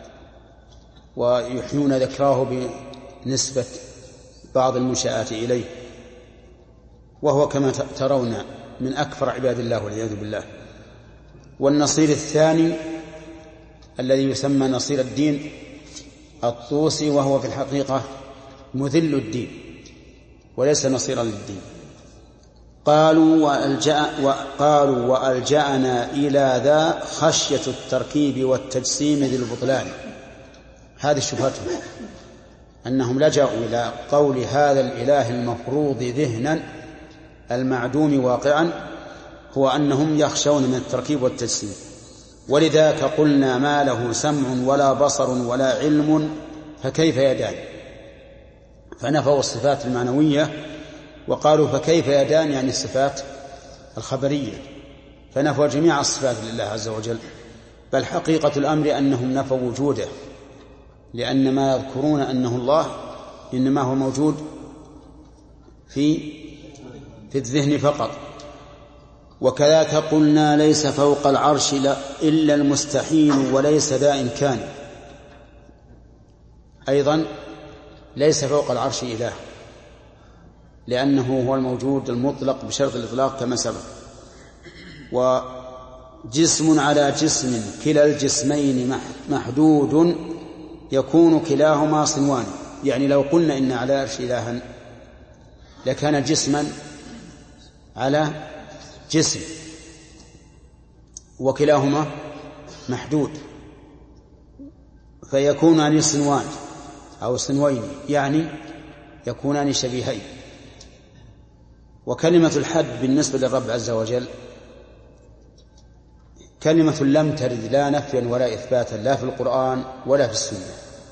ويحيون ذكراه بنسبة بعض المنشآت إليه، وهو كما ترون من أكثر عباد الله والعياذ بالله. والنصير الثاني الذي يسمى نصير الدين الطوسي، وهو في الحقيقة مذل الدين وليس نصيرا للدين. قالوا وألجأ وقالوا وألجأنا إلى ذا خشية التركيب والتجسيم ذي البطلان. هذه شبهتهم، أنهم لجأوا إلى قول هذا الإله المفروض ذهنا المعدوم واقعا، هو أنهم يخشون من التركيب والتجسيم. ولذاك قلنا ما له سمع ولا بصر ولا علم فكيف يدان. فنفوا الصفات المعنوية وقالوا فكيف يدان، يعني الصفات الخبرية، فنفوا جميع الصفات لله عز وجل. بل حقيقة الأمر أنهم نفوا وجوده، لأن ما يذكرون أنه الله إنما هو موجود في في الذهن فقط. وكذلك قلنا ليس فوق العرش إلا المستحيل وليس ذا إمكان. أيضا ليس فوق العرش إله، لأنه هو الموجود المطلق بشرط الإطلاق كما سبق. وجسم على جسم كلا الجسمين محدود يكون كلاهما صنوان. يعني لو قلنا إن على العرش إلها لكان جسما على جسم وكلاهما محدود، فيكونان صنوان أو صنوين، يعني يكونان شبيهين. وكلمة الحد بالنسبة للرب عز وجل كلمة لم ترد لا نفيا ولا إثباتا لا في القرآن ولا في السنة،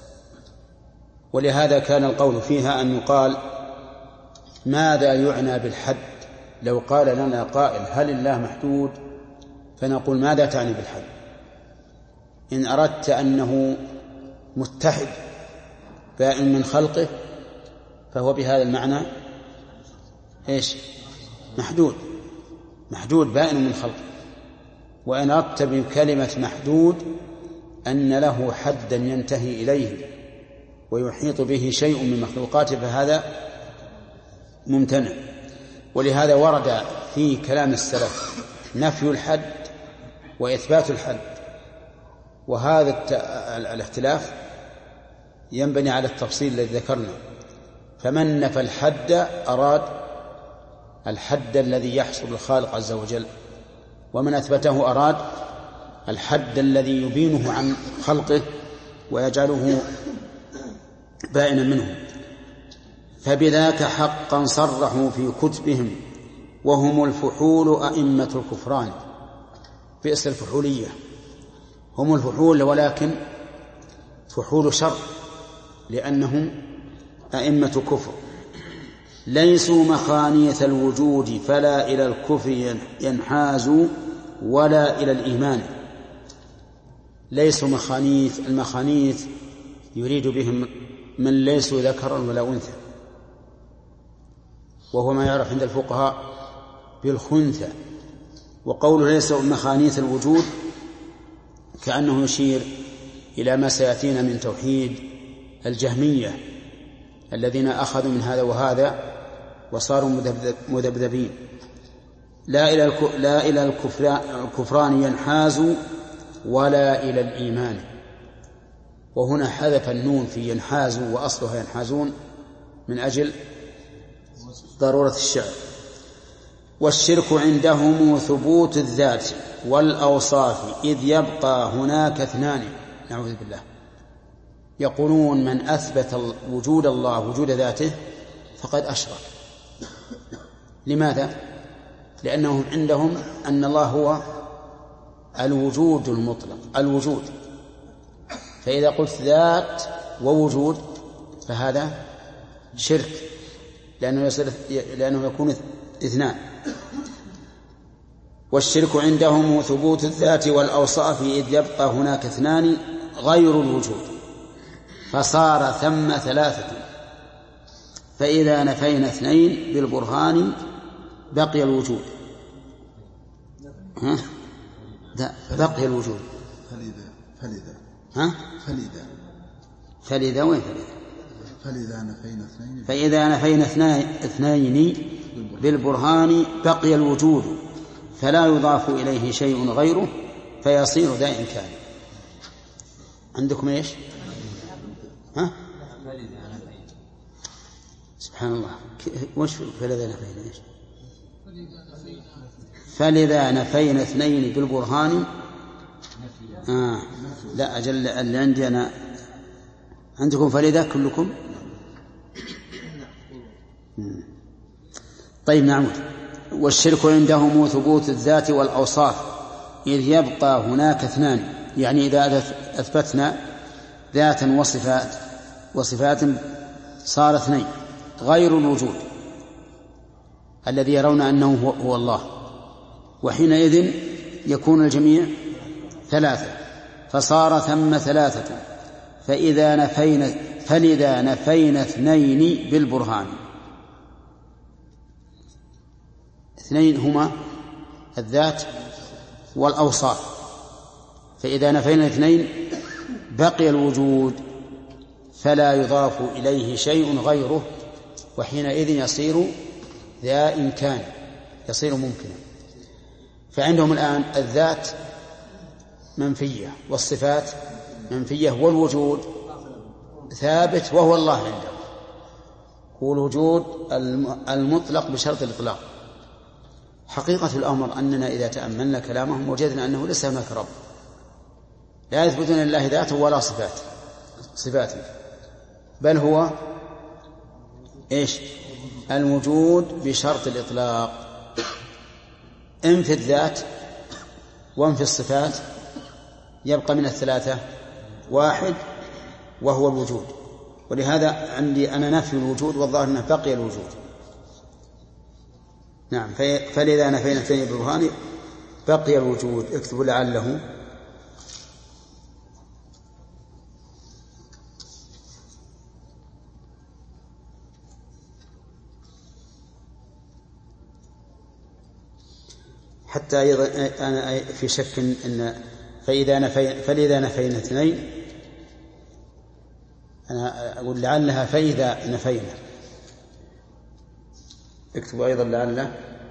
ولهذا كان القول فيها أن يقال ماذا يعنى بالحد. لو قال لنا قائل هل الله محدود فنقول ماذا تعني بالحد؟ إن أردت أنه متحد بائن من خلقه فهو بهذا المعنى إيش؟ محدود، محدود بائن من خلقه. وإن أردت بكلمة محدود أن له حدا ينتهي إليه ويحيط به شيء من مخلوقاته فهذا ممتنع. ولهذا ورد في كلام السلف نفي الحد وإثبات الحد، وهذا الاختلاف ينبني على التفصيل الذي ذكرنا. فمن نفى الحد أراد الحد الذي يحصل الخالق عز وجل، ومن أثبته أراد الحد الذي يبينه عن خلقه ويجعله بائنا منه. فبذاك حقا صرحوا في كتبهم وهم الفحول أئمة الكفران. بئس الفحولية، هم الفحول ولكن فحول شر لأنهم أئمة كفر. ليسوا مخانيث الوجود فلا إلى الكفر ينحازوا ولا إلى الإيمان. ليسوا مخانيث، المخانيث يريد بهم من ليسوا ذكرا ولا أنثى، وهو ما يعرف عند الفقهاء بالخنثى. وقوله ليسوا مخانيث الوجود كأنه يشير إلى ما سيأتينا من توحيد الجهمية الذين أخذوا من هذا وهذا وصاروا مذبذبين. لا إلى لا إلى الكفران ينحازوا ولا إلى الإيمان. وهنا حذف النون في ينحازوا وأصلها ينحازون من أجل ضرورة الشعر. والشرك عندهم ثبوت الذات والأوصاف إذ يبقى هناك اثنان. نعوذ بالله. يقولون من أثبت وجود الله وجود ذاته فقد أشرك. لماذا؟ لأنهم عندهم أن الله هو الوجود المطلق، الوجود. فإذا قلت ذات ووجود فهذا شرك، لأنه, لأنه يكون اثنان. والشرك عندهم ثبوت الذات والأوصاف إذ يبقى هناك اثنان غير الوجود فصار ثم ثلاثة. فإذا نفينا اثنين بالبرهان بقي الوجود. ها؟ بقي الوجود. فلذا فلذا ها؟ فلذا فلذا وين فلذا؟ فلذا نفينا اثنين فإذا نفينا اثنين بالبرهان بقي الوجود فلا يضاف إليه شيء غيره فيصير ذا إمكان. عندكم إيش؟ ها؟ سبحان الله. وش فلذا نفينا إيش؟ فلذا نفينا اثنين بالبرهان. آه. لا أجل اللي عندي أنا. عندكم فلذا كلكم؟ طيب نعم. والشرك عندهم ثبوت الذات والأوصاف إذ يبقى هناك اثنان، يعني إذا أثبتنا ذاتا وصفات وصفات صار اثنين غير الوجود الذي يرون أنه هو الله، وحينئذ يكون الجميع ثلاثة فصار ثم ثلاثة. فإذا نفينا فلذا نفينا اثنين بالبرهان. اثنين هما الذات والأوصاف. فإذا نفينا اثنين بقي الوجود فلا يضاف إليه شيء غيره، وحينئذ يصير ذا إمكان، يصير ممكنا. فعندهم الآن الذات منفية والصفات منفية والوجود ثابت وهو الله عنده، هو الوجود المطلق بشرط الإطلاق. حقيقة الأمر أننا إذا تأملنا كلامهم وجدنا أنه ليس هناك رب، لا يثبتون لله ذاته ولا صفات صفاته، بل هو إيش؟ الوجود بشرط الإطلاق. إن في الذات وإن في الصفات يبقى من الثلاثة واحد وهو الوجود. ولهذا عندي أنا نفي الوجود والظاهر أنه بقي الوجود. نعم. فلذا نفينا اثنين بالبرهان بقي الوجود. اكتبوا لعله. حتى أيضا أنا في شك إن فإذا نفي فلذا نفينا اثنين، أنا أقول لعلها فإذا نفينا. اكتبوا أيضا لعله.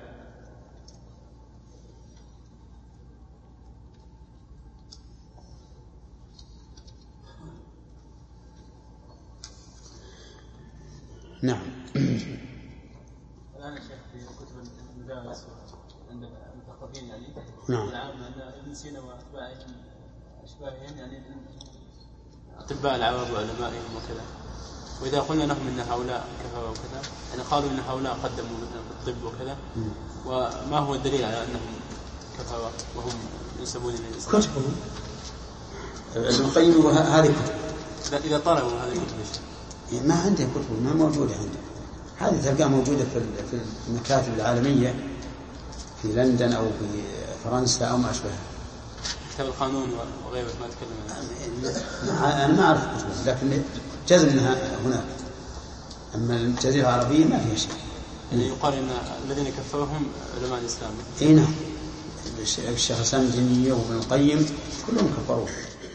نعم. الآن يا شيخ في كتب المدارس عند المثقفين يعني نعم. العام أن ابن سينا وأتباعهم أشباههم يعني أطباء العوام وعلمائهم وكذا، وإذا قلنا لهم إن هؤلاء كفروا وكذا، يعني قالوا إن هؤلاء قدموا مثلا في الطب وكذا، وما هو الدليل على أنهم كفروا وهم ينسبون إلى الإسلام؟ كتبهم ابن القيم هذه كتب. إذا طلبوا هذه الكتب ما عندهم كتب، ما موجودة عندهم. هذه تلقاها موجودة في المكاتب العالمية في لندن أو في فرنسا أو ما أشبهها. كتاب القانون وغيره ما تكلم عنه. أنا ما أعرف كتب، لكن جزم أنها هناك. أما الجزيرة العربية ما فيها شيء. يعني يقال إن الذين كفرهم علماء الإسلام. إيه نعم، الشيخ حسن الدينية وابن القيم كلهم كفروا.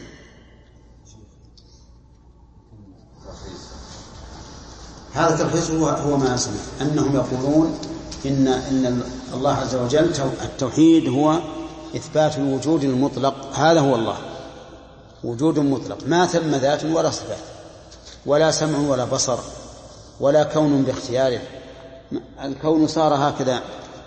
هذا التلخيص هو هو ما سمع أنهم يقولون إن إن الله عز وجل التوحيد هو إثبات الوجود المطلق. هذا هو الله، وجود مطلق ما ثم ذات ولا صفات ولا سمع ولا بصر ولا كون باختياره. الكون صار هكذا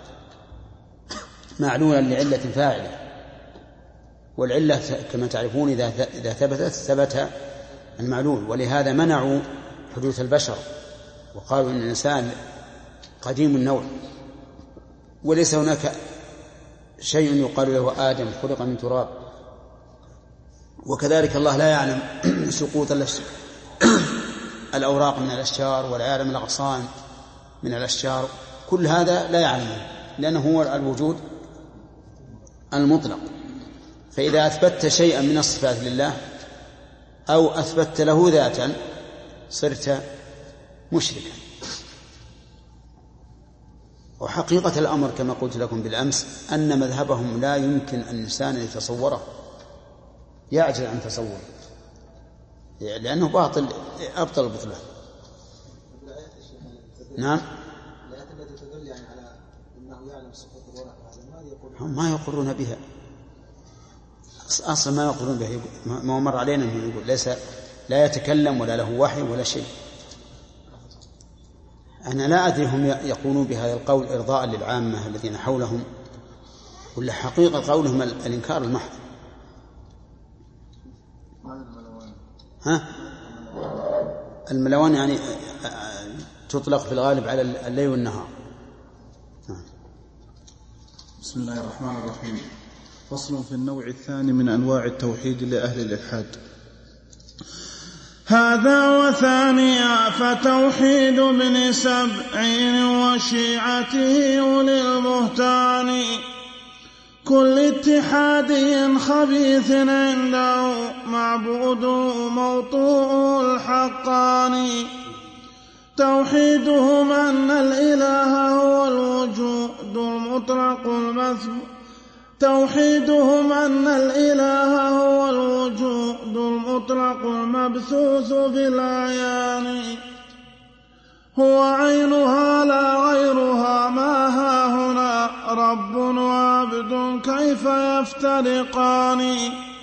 معلولا لعلة فاعلة، والعلة كما تعرفون إذا إذا ثبتت ثبت المعلول. ولهذا منعوا حدوث البشر وقالوا إن الإنسان قديم النوع وليس هناك شيء يقال له آدم خلق من تراب. وكذلك الله لا يعلم سقوط الأوراق من الأشجار ولا يعلم الأغصان من الأشجار، كل هذا لا يعلمه لأنه هو الوجود المطلق. فإذا أثبتت شيئا من الصفات لله أو أثبتت له ذاتا صرت مشركا. وحقيقة الأمر كما قلت لكم بالأمس أن مذهبهم لا يمكن أن الإنسان يتصوره، يعجز عن تصوره لأنه باطل أبطل البطلان. نعم، الآيات التي تدل يعني على أنه يعلم صفات الورع هم ما يقرون بها أصلا، ما يقرون بها. ما مر علينا أنه يقول ليس لا يتكلم ولا له وحي ولا شيء. أنا لا أدري هم يقولون بهذا القول إرضاء للعامة الذين حولهم ولا حقيقة قولهم الإنكار المحض. ها؟ الملوان يعني تطلق في الغالب على الليل والنهار. بسم الله الرحمن الرحيم. فصل في النوع الثاني من أنواع التوحيد لأهل الإلحاد. هذا وثانيا فتوحيد ابن سبعين وشيعته أولي البهتان كل اتحادي خبيث عنده معبود موطوء الحقاني توحيدهم أن الإله هو الوجود المطلق المثبوت توحيدهم أن الإله هو الوجود المطلق المبثوث في الأعيان هو عينها لا غيرها ما ها هنا رب وعبد كيف يفترقان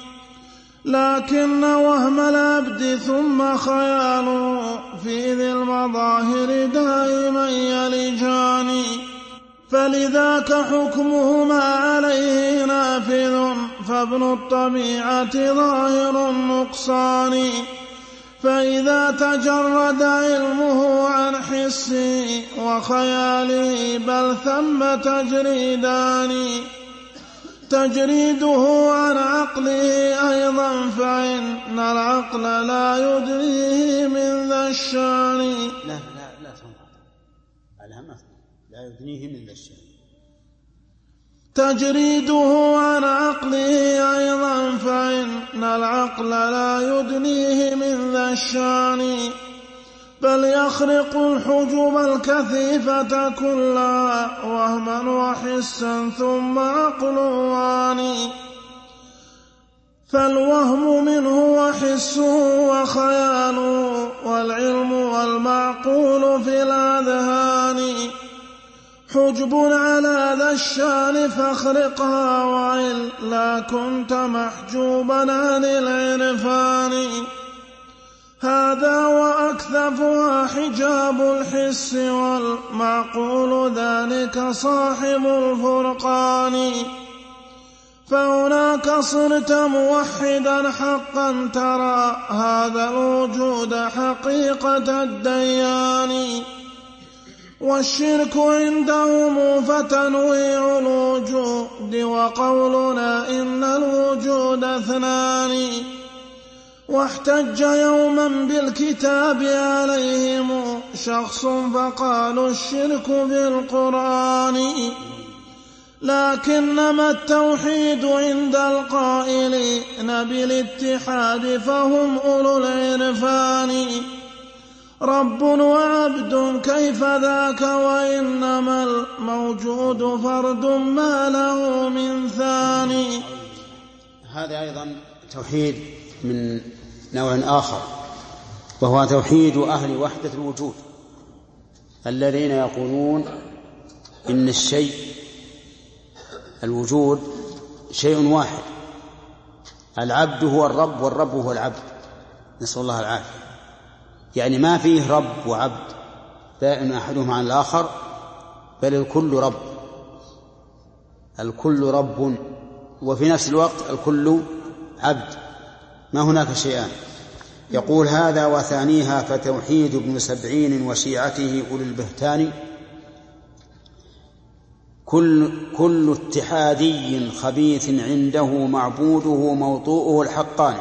لكن وهم العبد ثم خياله في ذي المظاهر دائما يلجان فلذاك حكمهما عليه نافذ فابن الطبيعة ظاهر النقصان فإذا تجرد علمه عن حسه وخياله بل ثم تجريدان تجريده عن عقله أيضا فإن العقل لا يدريه من ذا الشان لا لا لا تنفع الهمة لا يدريه من ذا الشان تجريده عن عقله أيضا فإن العقل لا يدنيه من ذا الشان بل يخرق الحجب الكثيفة كلها وهما وحسا ثم عقلوان فالوهم منه وحسه وخياله والعلم والمعقول في الأذهان حجب على ذا الشان فاخرقها وإلا كنت محجوبا عن العرفان هذا وأكثفها حجاب الحس والمعقول ذلك صاحب الفرقان فهناك صرت موحدا حقا ترى هذا الوجود حقيقة الديان. والشرك عندهم فتنويع الوجود وقولنا إن الوجود اثنان. واحتج يوما بالكتاب عليهم شخص فقالوا الشرك بالقرآن. لكنما التوحيد عند القائلين بالاتحاد فهم أولو العرفان. رب وعبد كيف ذاك وإنما الموجود فرد ما له من ثاني. هذا أيضا توحيد من نوع آخر، وهو توحيد أهل وحدة الوجود الذين يقولون إن الشيء الوجود شيء واحد، العبد هو الرب والرب هو العبد، نسأل الله العافية. يعني ما فيه رب وعبد بائن أحدهما عن الآخر، بل الكل رب، الكل رب وفي نفس الوقت الكل عبد، ما هناك شيئان. يقول هذا وثانيها فتوحيد ابن سبعين وشيعته أولي البهتان. كل, كل اتحادي خبيث عنده معبوده موطوءه الحقان.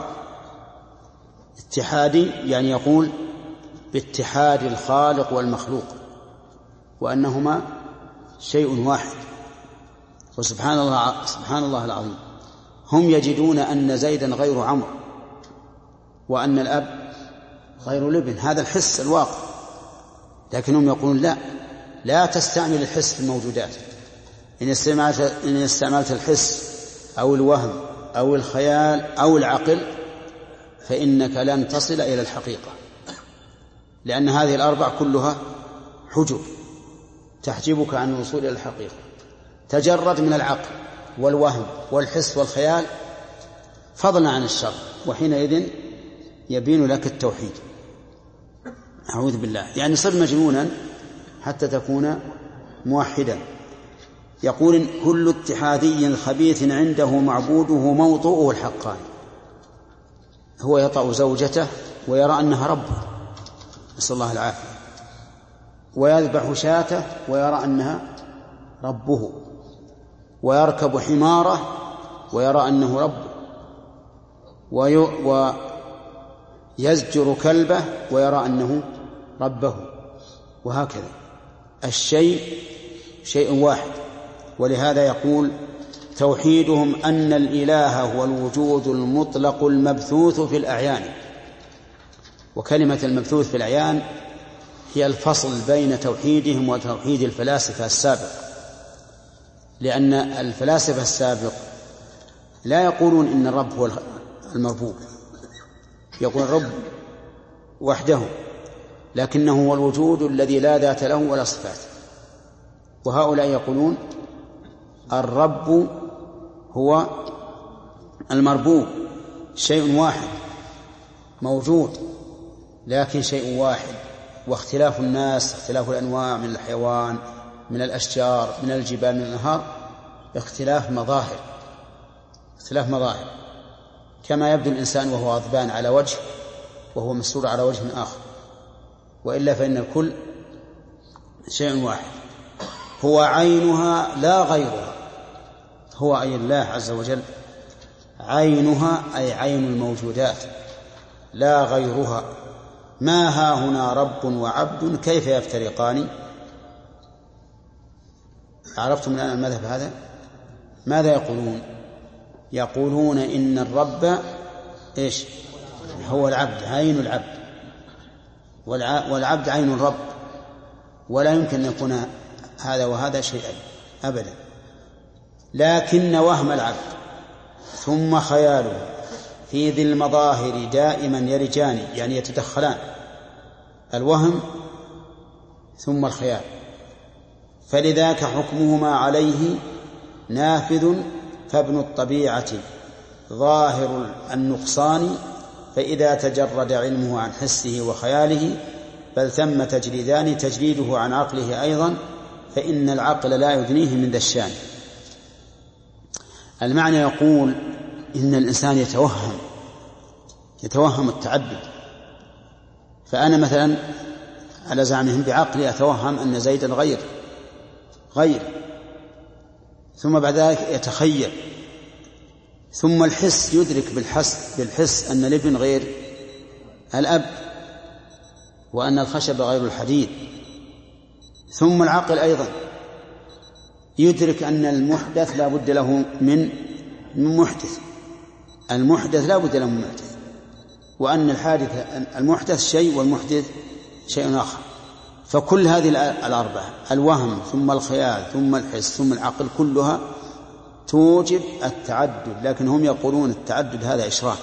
اتحادي يعني يقول باتحاد الخالق والمخلوق وأنهما شيء واحد. وسبحان الله, سبحان الله العظيم، هم يجدون أن زيدا غير عمرو وأن الأب غير الابن، هذا الحس الواقع، لكنهم يقولون لا لا تستعمل الحس في الموجودات. إن استعملت, إن استعملت الحس أو الوهم أو الخيال أو العقل فإنك لن تصل إلى الحقيقة، لأن هذه الأربع كلها حجب تحجبك عن الوصول إلى الحقيقة. تجرد من العقل والوهم والحس والخيال فضلا عن الشر، وحينئذ يبين لك التوحيد. أعوذ بالله، يعني صر مجنونا حتى تكون موحدا. يقول كل اتحادي خبيث عنده معبوده موطوءه الحقان. هو يطأ زوجته ويرى أنها ربه، نسأل الله العافية، ويذبح شاته ويرى أنها ربه، ويركب حماره ويرى أنه ربه، ويزجر كلبه ويرى أنه ربه، وهكذا. الشيء شيء واحد. ولهذا يقول توحيدهم أن الإله هو الوجود المطلق المبثوث في الأعيان. وكلمة المبثوث في الأعيان هي الفصل بين توحيدهم وتوحيد الفلاسفة السابق، لأن الفلاسفة السابق لا يقولون إن الرب هو المربوب، يقول الرب وحده، لكنه هو الوجود الذي لا ذات له ولا صفات. وهؤلاء يقولون الرب هو المربوب، شيء واحد موجود لكن شيء واحد، واختلاف الناس اختلاف الأنواع من الحيوان من الأشجار من الجبال من الأنهار اختلاف مظاهر اختلاف مظاهر كما يبدو الإنسان وهو غضبان على وجه وهو مسرور على وجه آخر، وإلا فإن الكل شيء واحد. هو عينها لا غيرها، هو أي الله عز وجل عينها أي عين الموجودات لا غيرها. ما ها هنا رب وعبد كيف يفترقان. عرفتم الآن المذهب هذا؟ ماذا يقولون؟ يقولون إن الرب إيش هو العبد، عين العبد، والعبد عين الرب، ولا يمكن أن يكون هذا وهذا شيئا أبدا. لكن وهم العبد ثم خياله في ذي المظاهر دائما يرجان، يعني يتدخلان، الوهم ثم الخيال، فلذاك حكمهما عليه نافذ. فابن الطبيعة ظاهر النقصان، فإذا تجرد علمه عن حسه وخياله بل ثم تجريدان، تجريده عن عقله أيضا، فإن العقل لا يدنيه من ذا الشان. المعنى يقول إن الإنسان يتوهم يتوهم التعدد. فأنا مثلا على زعمهم بعقلي أتوهم أن زيدا غير غير ثم بعد ذلك يتخيل، ثم الحس يدرك بالحس بالحس أن الابن غير الأب، وأن الخشب غير الحديد، ثم العقل أيضا يدرك أن المحدث لا بد له من من محدث، المحدث لا بد له من محدث، وأن الحادث المحدث شيء والمحدث شيء آخر. فكل هذه الأربعة، الوهم ثم الخيال ثم الحس ثم العقل، كلها توجب التعدد، لكن هم يقولون التعدد هذا إشراك.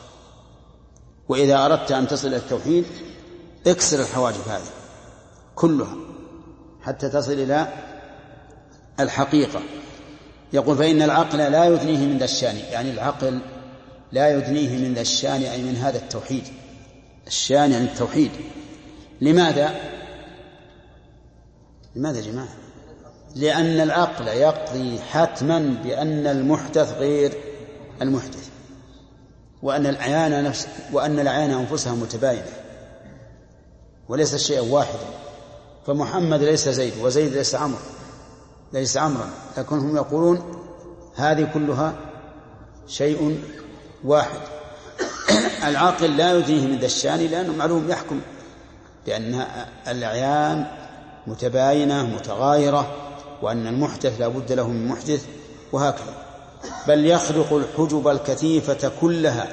وإذا أردت أن تصل إلى التوحيد اكسر الحواجب هذه كلها حتى تصل إلى الحقيقة. يقول فإن العقل لا يدنيه من ذا الشان، يعني العقل لا يدنيه من ذا الشان أي من هذا التوحيد. الشان يعني التوحيد. لماذا؟ لماذا يا جماعة؟ لأن العقل يقضي حتما بأن المحدث غير المحدث، وأن الأعيان نفس وأن الأعيان أنفسها متباينة وليس شيئا واحدا. فمحمد ليس زيد، وزيد ليس عمرو ليس عمرا، لكن هم يقولون هذه كلها شيء واحد. العاقل لا يدنيه من ذا الشان لأنه معلوم يحكم بأن الأعيان متباينة متغايرة، وأن المحدث لا بد له من محدث، وهكذا. بل يخلق الحجب الكثيفة كلها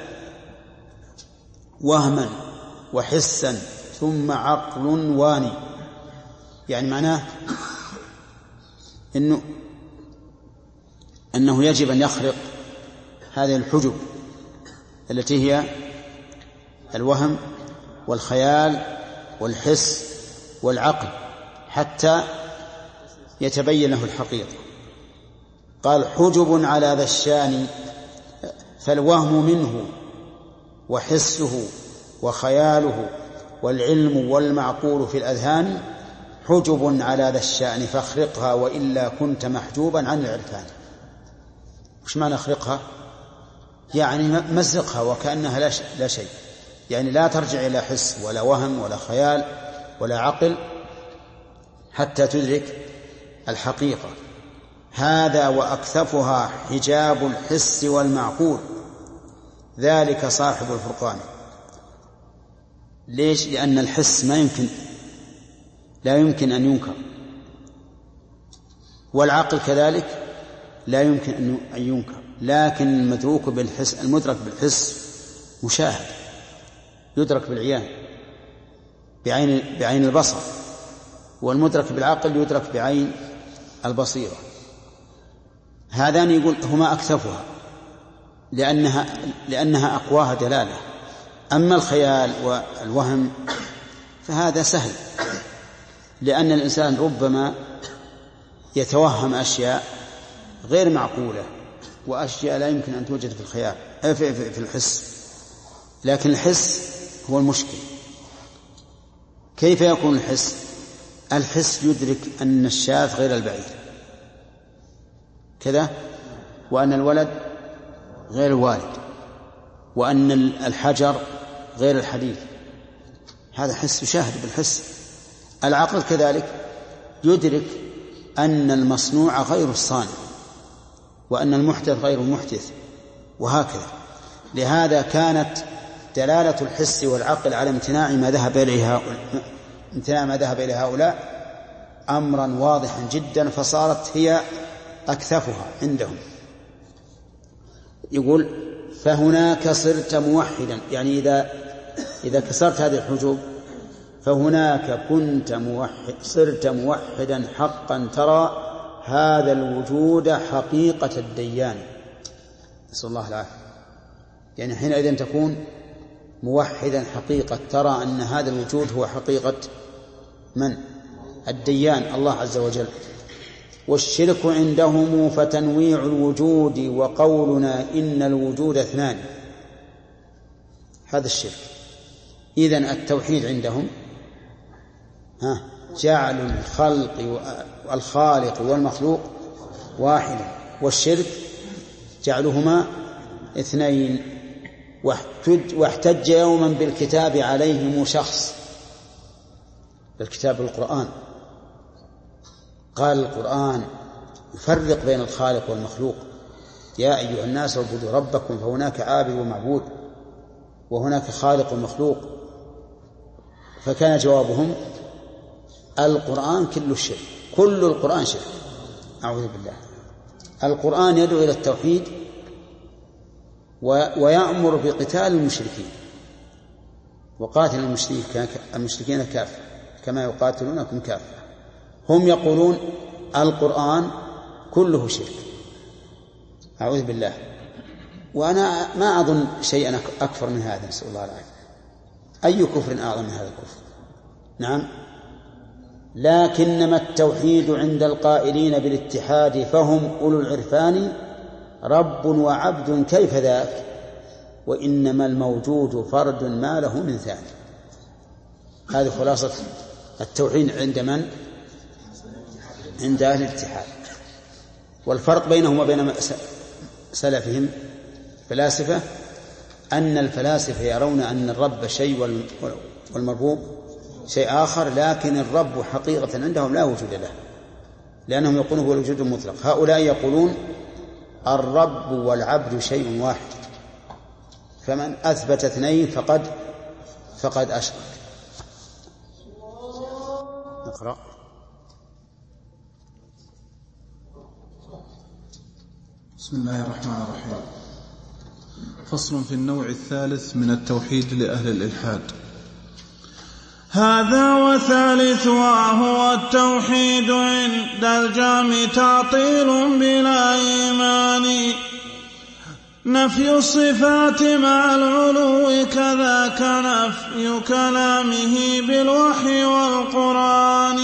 وهما وحسا ثم عقل واني. يعني معناه إنه أنه يجب أن يخرق هذه الحجب التي هي الوهم والخيال والحس والعقل حتى يتبين له الحقيقة. قال حجب على ذا الشان، فالوهم منه وحسه وخياله والعلم والمعقول في الأذهان حجب على ذا الشأن فاخرقها وإلا كنت محجوبا عن العرفان. وش معنى اخرقها؟ يعني مزقها وكأنها لا شيء، يعني لا ترجع إلى حس ولا وهم ولا خيال ولا عقل حتى تدرك الحقيقة. هذا وأكثفها حجاب الحس والمعقول، ذلك صاحب الفرقان. ليش؟ لأن الحس ما يمكن لا يمكن أن ينكر، والعقل كذلك لا يمكن أن ينكر، لكن المدروك بالحس المدرك بالحس مشاهد يدرك بالعيان بعين بعين البصر، والمدرك بالعقل يدرك بعين البصيرة. هذان يقول هما أكثفها لأنها لأنها أقواها دلالة. أما الخيال والوهم فهذا سهل، لأن الإنسان ربما يتوهم أشياء غير معقولة وأشياء لا يمكن أن توجد في الخيال في الحس، لكن الحس هو المشكل. كيف يكون الحس؟ الحس يدرك أن الشاذ غير البعيد كذا، وأن الولد غير الوالد، وأن الحجر غير الحديد. هذا حس يشاهد بالحس. العقل كذلك يدرك أن المصنوع غير الصانع، وأن المحدث غير المحدث، وهكذا. لهذا كانت دلالة الحس والعقل على امتناع ما ذهب إليه امتناع ما ذهب إليه هؤلاء أمرا واضحا جدا، فصارت هي أكثفها عندهم. يقول فهناك صرت موحدا، يعني إذا إذا كسرت هذه الحجوب فهناك كنت موحد صرت موحدا حقا ترى هذا الوجود حقيقة الديان. نسأل الله العافية. يعني حينئذ تكون موحدا حقيقة، ترى أن هذا الوجود هو حقيقة من؟ الديان الله عز وجل. والشرك عندهم فتنويع الوجود وقولنا إن الوجود اثنان، هذا الشرك. إذن التوحيد عندهم ها جعل الخلق والخالق والمخلوق واحدا، والشرك جعلهما اثنين. واحتج يوما بالكتاب عليهم شخص، بالكتاب القرآن، قال القرآن يفرق بين الخالق والمخلوق، يا أيها الناس اعبدوا ربكم فهناك عابد ومعبود وهناك خالق ومخلوق. فكان جوابهم القرآن كل الشرك، كل القرآن شرك، أعوذ بالله. القرآن يدعو إلى التوحيد ويأمر بقتال المشركين، وقاتل المشركين كافة كما يقاتلونكم كافة. هم يقولون القرآن كله شرك، أعوذ بالله. وأنا ما أظن شيئا أكثر من هذا، نسأل الله العافية. أي كفر أعظم من هذا الكفر؟ نعم. لكنما التوحيد عند القائلين بالاتحاد فهم أولو العرفان رب وعبد كيف ذاك، وإنما الموجود فرد ما له من ثاني. هذه خلاصة التوحيد عند من؟ عند أهل الاتحاد. والفرق بينهم وبين سلفهم فلاسفة أن الفلاسفة يرون أن الرب شيء والمربوب شيء آخر، لكن الرب حقيقة عندهم لا وجود له، لأنهم يقولون هو الوجود المطلق. هؤلاء يقولون الرب والعبد شيء واحد، فمن أثبت اثنين فقد فقد أشرك. نقرأ. بسم الله الرحمن الرحيم. فصل في النوع الثالث من التوحيد لأهل الإلحاد. هذا وثالث وهو التوحيد عند الجهم تعطيل بلا إيمان، نفي الصفات مع العلو كذاك نفي كلامه بالوحي والقرآن.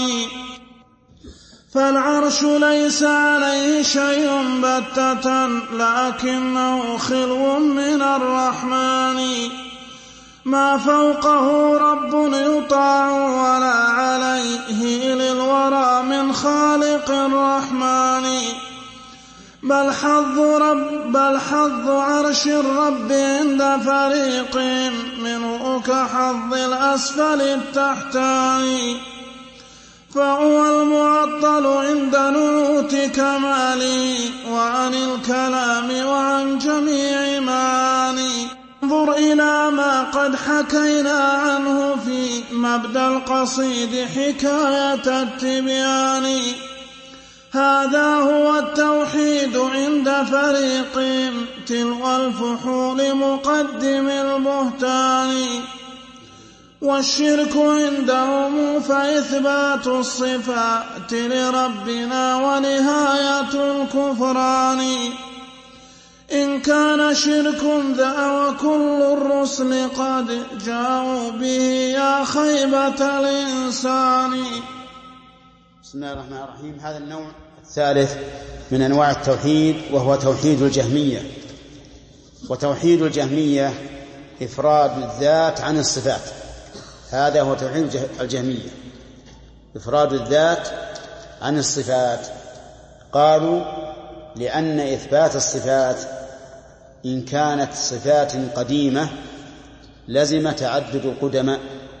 فالعرش ليس عليه شيء بتة لكنه خلو من الرحمن، ما فوقه رب يطاع ولا عليه للورى من خالق الرحمن. بل حظ رب بل حظ عرش الرب عند فريق منه كحظ الأسفل التحتاني، فهو المعطل عند نعوت كماله وعن الكلام وعن جميع معاني. انظر إلى ما قد حكينا عنه في مبدأ القصيد حكاية التبيان. هذا هو التوحيد عند فريق تلو الفحول مقدم البهتان. والشرك عندهم فإثبات الصفات لربنا ونهاية الكفران. إن كان شرك ذا وكل الرسل قد جاءوا به يا خيبة الإنسان. بسم الله الرحمن الرحيم. هذا النوع الثالث من أنواع التوحيد وهو توحيد الجهمية. وتوحيد الجهمية إفراد الذات عن الصفات، هذا هو توحيد الجهمية، إفراد الذات عن الصفات. قالوا لأن إثبات الصفات إن كانت صفات قديمة لزم تعدد القدماء،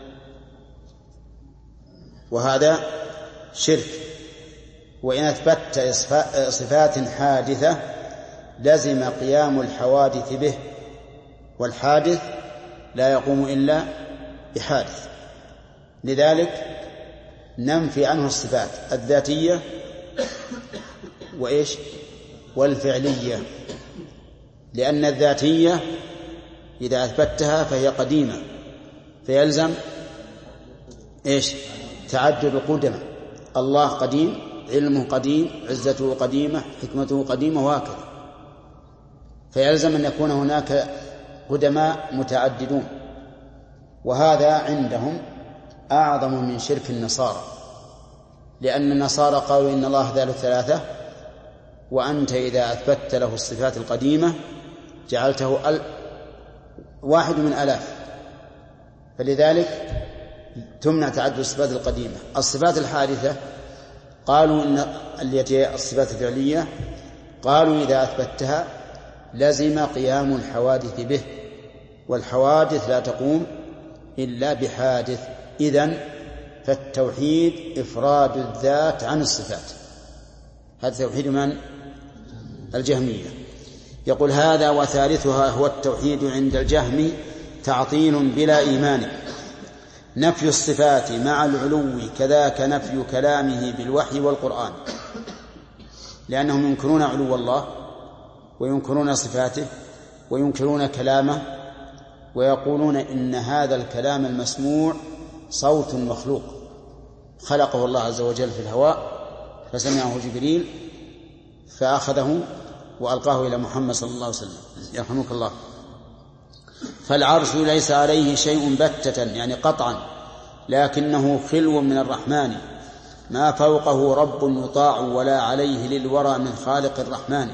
وهذا شرك. وإن أثبت صفات حادثة لزم قيام الحوادث به، والحادث لا يقوم إلا بحادث. لذلك ننفي عنه الصفات الذاتية وإيش والفعلية، لأن الذاتية إذا أثبتها فهي قديمة فيلزم إيش تعدد القدم. الله قديم، علمه قديم، عزته قديمة، حكمته قديمة، وهكذا، فيلزم أن يكون هناك قدماء متعددون. وهذا عندهم أعظم من شرك النصارى، لأن النصارى قالوا إن الله ثالث ثلاثة، وأنت إذا أثبت له الصفات القديمة جعلته ال... واحد من ألاف، فلذلك تمنع تعدد الصفات القديمة. الصفات الحادثة قالوا إن التي الصفات الفعلية قالوا إذا أثبتها لزم قيام الحوادث به، والحوادث لا تقوم إلا بحادث. إذن فالتوحيد إفراد الذات عن الصفات. هذا توحيد من؟ الجهمية. يقول هذا وثالثها هو التوحيد عند الجهم تعطيل بلا إيمان، نفي الصفات مع العلو، كذاك نفي كلامه بالوحي والقرآن، لأنهم ينكرون علو الله وينكرون صفاته وينكرون كلامه، ويقولون إن هذا الكلام المسموع صوت مخلوق خلقه الله عز وجل في الهواء فسمعه جبريل فأخذه وألقاه إلى محمد صلى الله عليه وسلم يرحمك الله. فالعرش ليس عليه شيء بتة يعني قطعا، لكنه خلو من الرحمن، ما فوقه رب يطاع ولا عليه للورى من خالق الرحمن،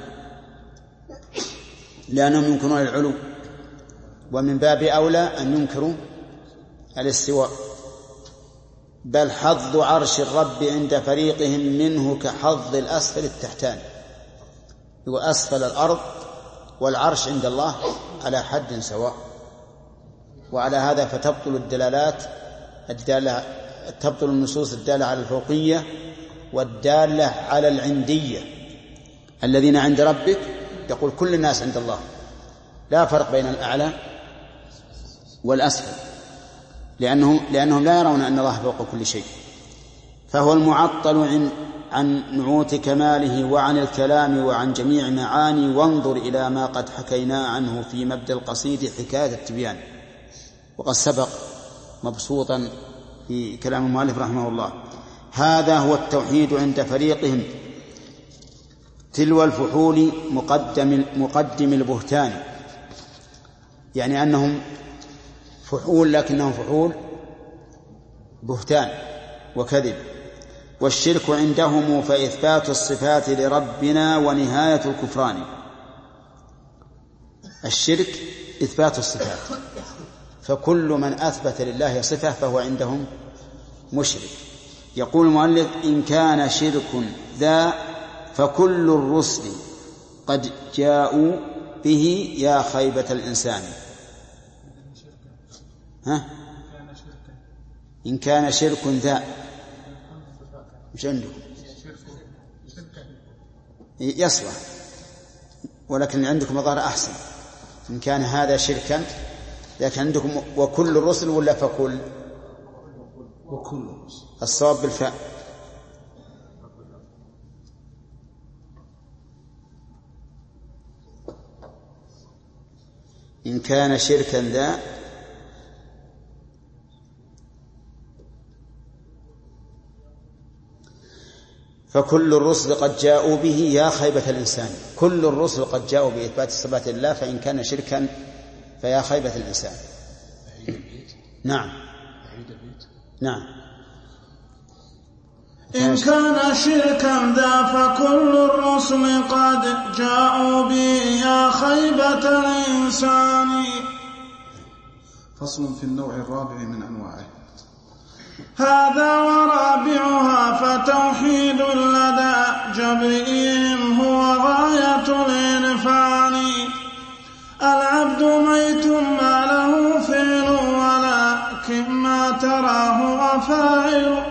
لأنهم ينكرون العلو، ومن باب أولى أن ينكروا الاستواء. بل حظ عرش الرب عند فريقهم منه كحظ الأسفل التحتاني، وأسفل الأرض والعرش عند الله على حد سواء. وعلى هذا فتبطل الدلالات الدالة تبطل النصوص الدالة على الفوقية والدالة على العندية. الذين عند ربك يقول كل الناس عند الله، لا فرق بين الأعلى والأسفل، لأنهم, لأنهم لا يرون أن الله فوق كل شيء. فهو المعطل عن, عن نعوت كماله وعن الكلام وعن جميع معاني. وانظر إلى ما قد حكينا عنه في مبدأ القصيد حكاية التبيان، وقد سبق مبسوطا في كلام المؤلف رحمه الله. هذا هو التوحيد عند فريقهم، تلو الفحول مقدم, مقدم البهتان، يعني أنهم فحول لكنهم فحول بهتان وكذب. والشرك عندهم فإثبات الصفات لربنا ونهاية الكفران. الشرك إثبات الصفات، فكل من أثبت لله صفة فهو عندهم مشرك. يقول المؤلف إن كان شرك ذا فكل الرسل قد جاءوا به يا خيبة الإنسان. ها؟ إن كان شرك ذا مش عندكم يصلح، ولكن عندكم الظاهر أحسن. إن كان هذا شركا، لكن عندكم وكل الرسل ولا فكل؟ وكل الرسل. الصواب بالفاء. إن كان شركا ذا فكل الرسل قد جاءوا به يا خيبة الإنسان. كل الرسل قد جاءوا بإثبات الصفات لله، فإن كان شركا فيا خيبة الإنسان. نعم نعم. إن كان شركا ذا فكل الرسل قد جاءوا به يا خيبة الإنسان. فصل في النوع الرابع من أنواعه. هذا ورابعها فتوحيد لدى جبرئهم هو غاية الإنفان. العبد ميت ما له فعل ولكن ما تراه وفاعل.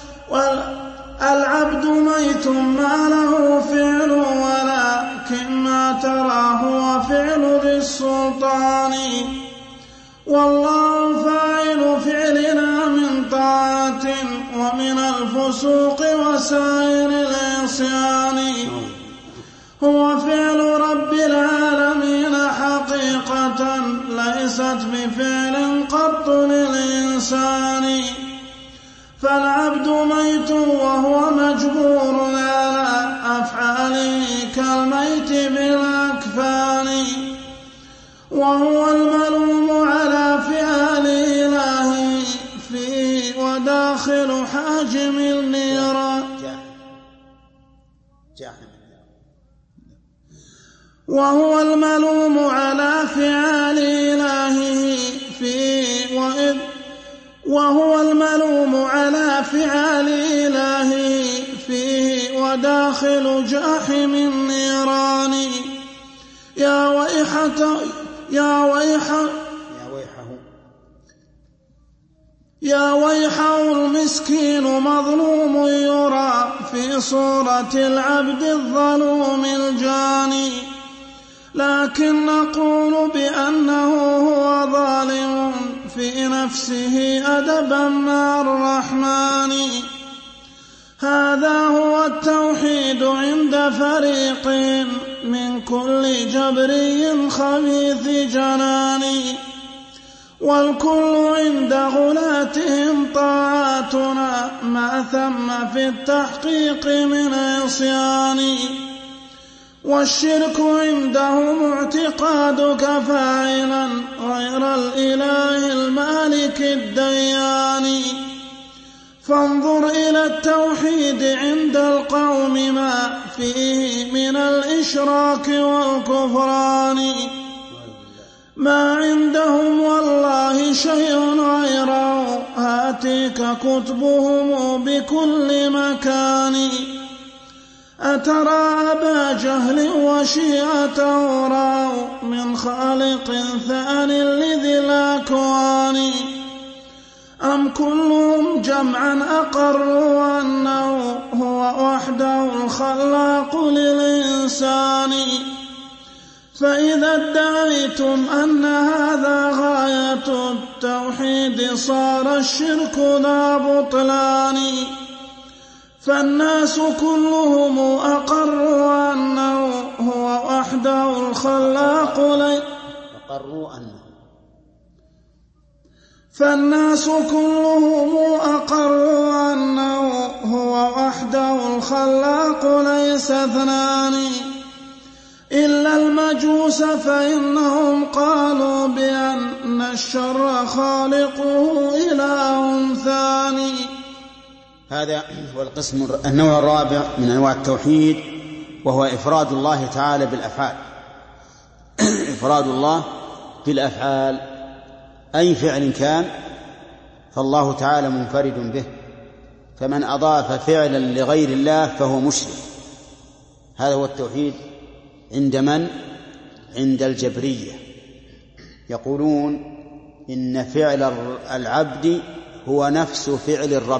العبد ميت ما له فعل ولكن ما تراه وفعل ذي السلطان. والله فاعل فعلنا من طاعة ومن الفسوق وسائر العصيان. هو فعل رب العالمين حقيقة ليست بفعل قط للإنسان. فالعبد ميت وهو مجبور على أفعاله كالميت بالأكفان. وهو الملوم على فعل إلهه فيه وداخل حاجم النيران. وهو الملوم على فعل إلهه فيه وإذ وهو الملوم على فعل إلهه فيه وداخل جاحم النيران. يا ويحة يا ويحة يا ويحه يا ويحه المسكين مظلوم يرى في صورة العبد الظلوم الجاني، لكن نقول بأنه هو ظالم في نفسه أدبا مع الرحمن. هذا هو التوحيد عند فريق من كل جبري خبيث جنان، والكل عند غلاتهم طاعاتنا ما ثم في التحقيق من عصيان، والشرك عندهم اعتقادك فاعلا غير الإله المالك الديان. فانظر إلى التوحيد عند القوم ما فيه من الإشراك والكفران، ما عندهم والله شيء غيره هاتيك كتبهم بكل مكان. أترى أبا جهل وشيعته راوا من خالق ثان لذي الأكوان، أم كلهم جمعا أقروا أنه هو وحده الخلاق للإنسان؟ فإذا ادعيتم أن هذا غاية التوحيد صار الشرك ذا بطلان، فالناس كلهم أقروا أنه هو وحده الخلاق لي أقروا أنه فالناس كلهم أقروا أنه هو وحده الخلاق ليس اثنان، إلا المجوس فإنهم قالوا بأن الشر خالقه إله ثاني. هذا هو القسم النوع الرابع من أنواع التوحيد، وهو إفراد الله تعالى بالأفعال. إفراد الله بالأفعال، أي فعل كان فالله تعالى منفرد به، فمن أضاف فعلا لغير الله فهو مشرك. هذا هو التوحيد عند من؟ عند الجبرية، يقولون إن فعل العبد هو نفس فعل الرب،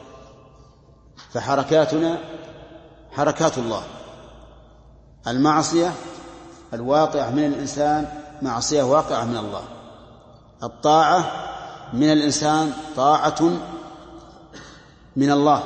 فحركاتنا حركات الله. المعصية الواقعة من الإنسان معصية واقعة من الله، الطاعة من الإنسان طاعة من الله.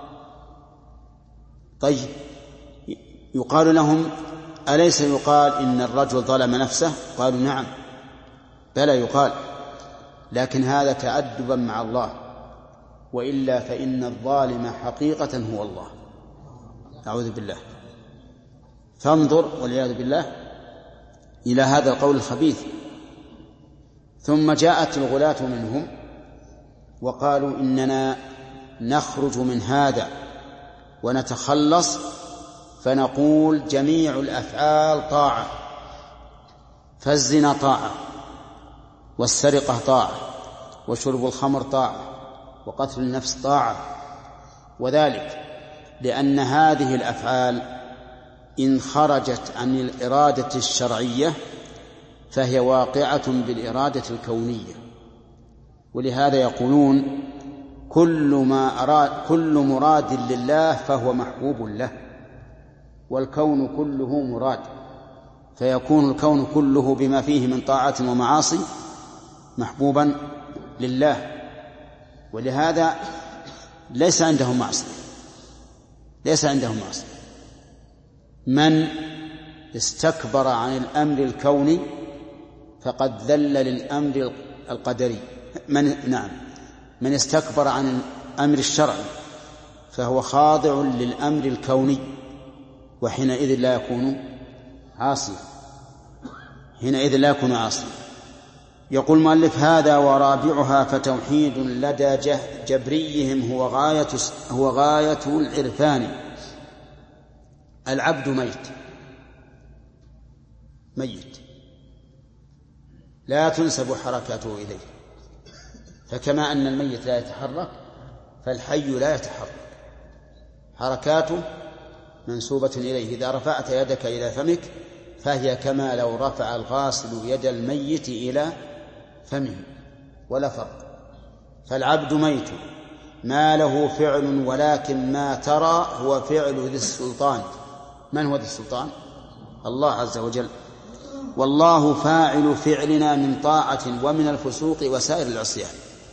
طيب، يقال لهم أليس يقال إن الرجل ظلم نفسه؟ قالوا نعم، بلى يقال، لكن هذا تأدبا مع الله، وإلا فإن الظالم حقيقة هو الله، أعوذ بالله. فانظر والعياذ بالله إلى هذا القول الخبيث. ثم جاءت الغلاة منهم وقالوا إننا نخرج من هذا ونتخلص، فنقول جميع الأفعال طاعة، فالزنا طاعة، والسرقة طاعة، وشرب الخمر طاعة، وقتل النفس طاعة، وذلك لأن هذه الأفعال إن خرجت عن الإرادة الشرعية فهي واقعة بالإرادة الكونية. ولهذا يقولون كل ما أراد كل مراد لله فهو محبوب له، والكون كله مراد، فيكون الكون كله بما فيه من طاعة ومعاصي محبوبا لله. ولهذا ليس عندهم معصية، ليس عندهم معصية. من استكبر عن الأمر الكوني فقد ذل للأمر القدري. من نعم من استكبر عن الأمر الشرعي فهو خاضع للأمر الكوني، وحينئذ لا يكون عاصيا، حينئذ لا يكون عاصيا. يقول المؤلف هذا ورابعها فتوحيد لدى جبريهم هو غاية هو غاية العرفان. العبد ميت ميت لا تنسب حركاته إليه، فكما أن الميت لا يتحرك فالحي لا يتحرك، حركاته منسوبة إليه. إذا رفعت يدك إلى فمك فهي كما لو رفع الغاسل يد الميت إلى فمه ولا فرق. فالعبد ميت ما له فعل، ولكن ما ترى هو فعل ذي السلطان. من هو ذي السلطان؟ الله عز وجل. والله فاعل فعلنا من طاعة ومن الفسوق وسائر العصيان.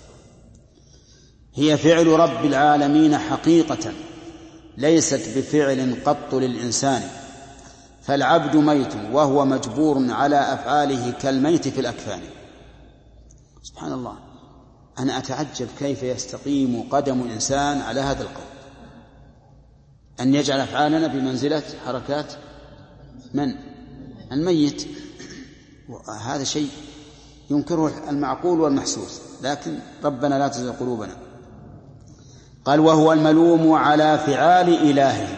هي فعل رب العالمين حقيقة، ليست بفعل قط للإنسان. فالعبد ميت وهو مجبور على أفعاله كالميت في الأكفان. سبحان الله، أنا أتعجب كيف يستقيم قدم الإنسان على هذا القول، أن يجعل أفعالنا بمنزلة حركات من؟ الميت. هذا شيء ينكره المعقول والمحسوس، لكن ربنا لا تزغ قلوبنا. قال وهو الملوم على فعال إلهه.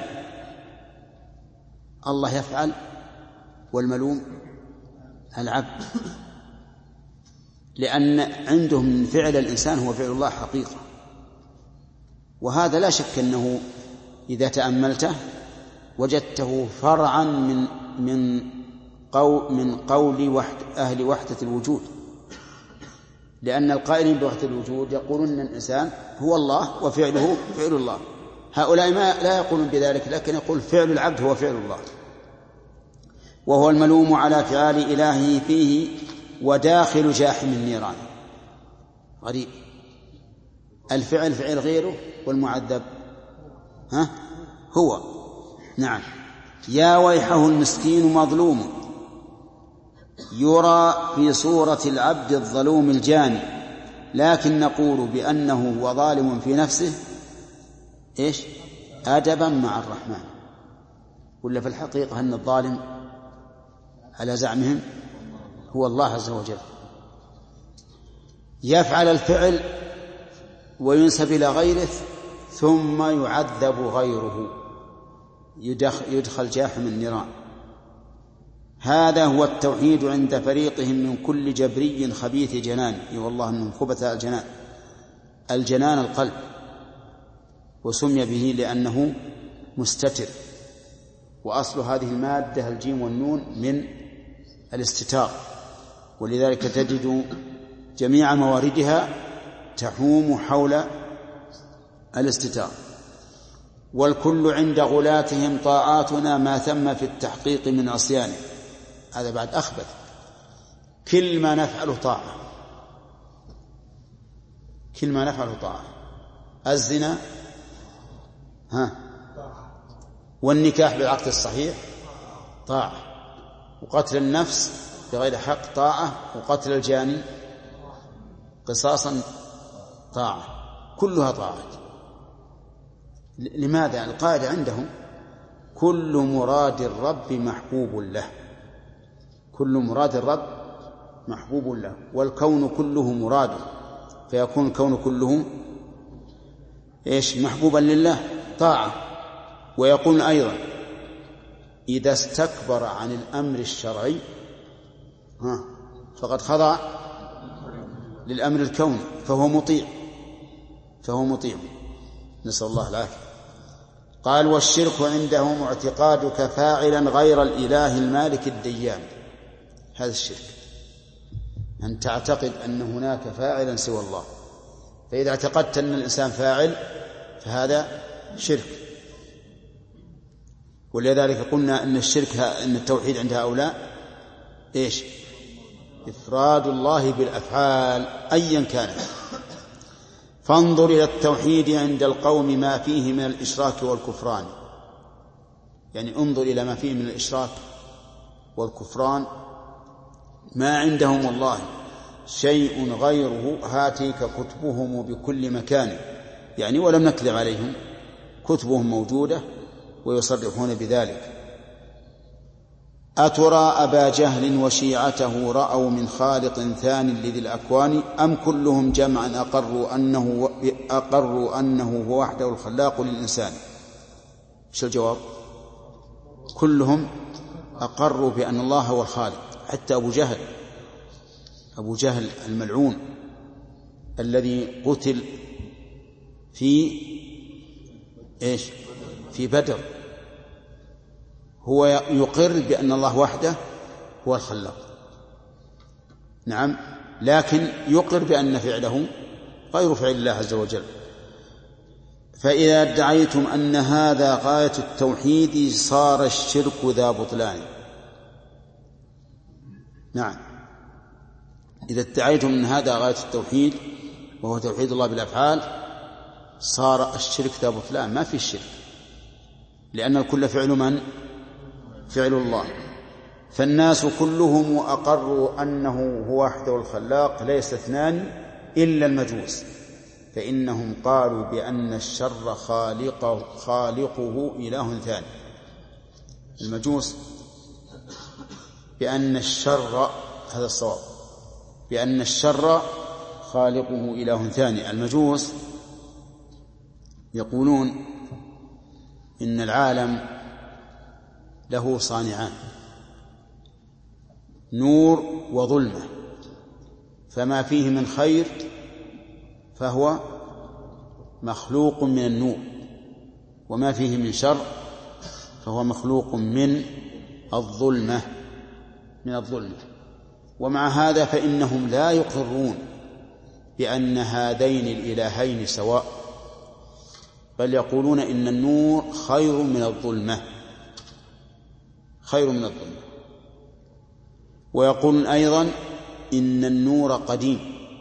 الله يفعل والملوم العبد، لأن عندهم من فعل الإنسان هو فعل الله حقيقة. وهذا لا شك أنه إذا تأملته وجدته فرعا من من قول من قول وحد أهل وحدة الوجود، لأن القائلين بوحدة الوجود يقولون أن الإنسان هو الله وفعله فعل الله. هؤلاء ما لا يقولون بذلك، لكن يقول فعل العبد هو فعل الله. وهو الملوم على فعال إلهه فيه وداخل جاحم النيران. غريب، الفعل فعل غيره والمعذب ها هو. نعم. يا ويحه المسكين مظلوم يرى في صورة العبد الظلوم الجاني، لكن نقول بأنه هو ظالم في نفسه إيش أدبا مع الرحمن. ولا في الحقيقة أن الظالم على زعمهم هو الله عز وجل. يفعل الفعل وينسب إلى غيره ثم يعذب غيره، يدخل جاحم النيران. هذا هو التوحيد عند فريقهم من كل جبري خبيث جنان. والله أنهم خبث الجنان. الجنان القلب، وسمي به لأنه مستتر، وأصل هذه المادة الجيم والنون من الاستتار، ولذلك تجد جميع مواردها تحوم حول الاستتار. والكل عند غلاتهم طاعاتنا ما ثم في التحقيق من عصيانه. هذا بعد أخبث. كل ما نفعله طاعة، كل ما نفعله طاعة. الزنا ها والنكاح بالعقد الصحيح طاعة، وقتل النفس بغير حق طاعة، وقتل الجاني قصاصا طاعة، كلها طاعات. لماذا؟ القاعدة عندهم كل مراد الرب محبوب له، كل مراد الرب محبوب له، والكون كله مراده، فيكون الكون كله إيش محبوبا لله طاعة. ويقول أيضا إذا استكبر عن الأمر الشرعي ها فقد خضع للأمر الكوني فهو مطيع، فهو مطيع. نسأل الله العافية. قال والشرك عندهم اعتقادك فاعلا غير الإله المالك الديان. هذا الشرك، أن تعتقد أن هناك فاعلا سوى الله. فإذا اعتقدت أن الإنسان فاعل فهذا شرك. ولذلك قلنا أن الشرك أن التوحيد عند هؤلاء إيش؟ إفراد الله بالأفعال أيا كانت. فانظر إلى التوحيد عند القوم ما فيه من الإشراك والكفران، يعني انظر إلى ما فيه من الإشراك والكفران. ما عندهم والله شيء غيره هاتيك كتبهم بكل مكان، يعني ولم نكذب عليهم، كتبهم موجودة ويصرحون بذلك. أترى أبا جهل وشيعته رأوا من خالق ثاني لذي الأكوان، أم كلهم جمعا أقروا أنه, أقروا أنه هو وحده الخلاق للإنسان؟ شو الجواب؟ كلهم أقروا بأن الله هو الخالق، حتى أبو جهل، أبو جهل الملعون الذي قتل في إيش؟ في بدر، هو يقر بأن الله وحده هو الخلاق، نعم، لكن يقر بأن فعله غير فعل الله عز وجل. فإذا ادعيتم أن هذا غاية التوحيد صار الشرك ذا بطلان. نعم، إذا ادعيتم أن هذا غاية التوحيد وهو توحيد الله بالأفعال صار الشرك ذا بطلان، ما في الشرك، لأن الكل فعل من؟ فعل الله. فالناس كلهم أقروا أنه هو وحده الخلاق ليس اثنان إلا المجوس، فإنهم قالوا بأن الشر خالقه, خالقه إله ثاني. المجوس بأن الشر، هذا الصواب، بأن الشر خالقه إله ثاني. المجوس يقولون إن العالم له صانعان، نور وظلمة، فما فيه من خير فهو مخلوق من النور، وما فيه من شر فهو مخلوق من الظلمة من الظلمة ومع هذا فإنهم لا يقرون بأن هذين الإلهين سواء، بل يقولون إن النور خير من الظلمة خير من الظلمة ويقولون أيضا إن النور قديم،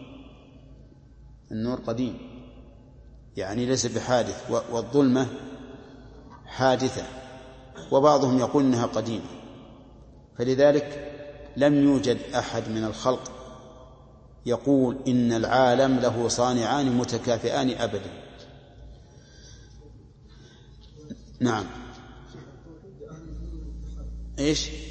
النور قديم يعني ليس بحادث، والظلمة حادثة، وبعضهم يقول إنها قديمة. فلذلك لم يوجد أحد من الخلق يقول إن العالم له صانعان متكافئان أبدا. نعم. إيش؟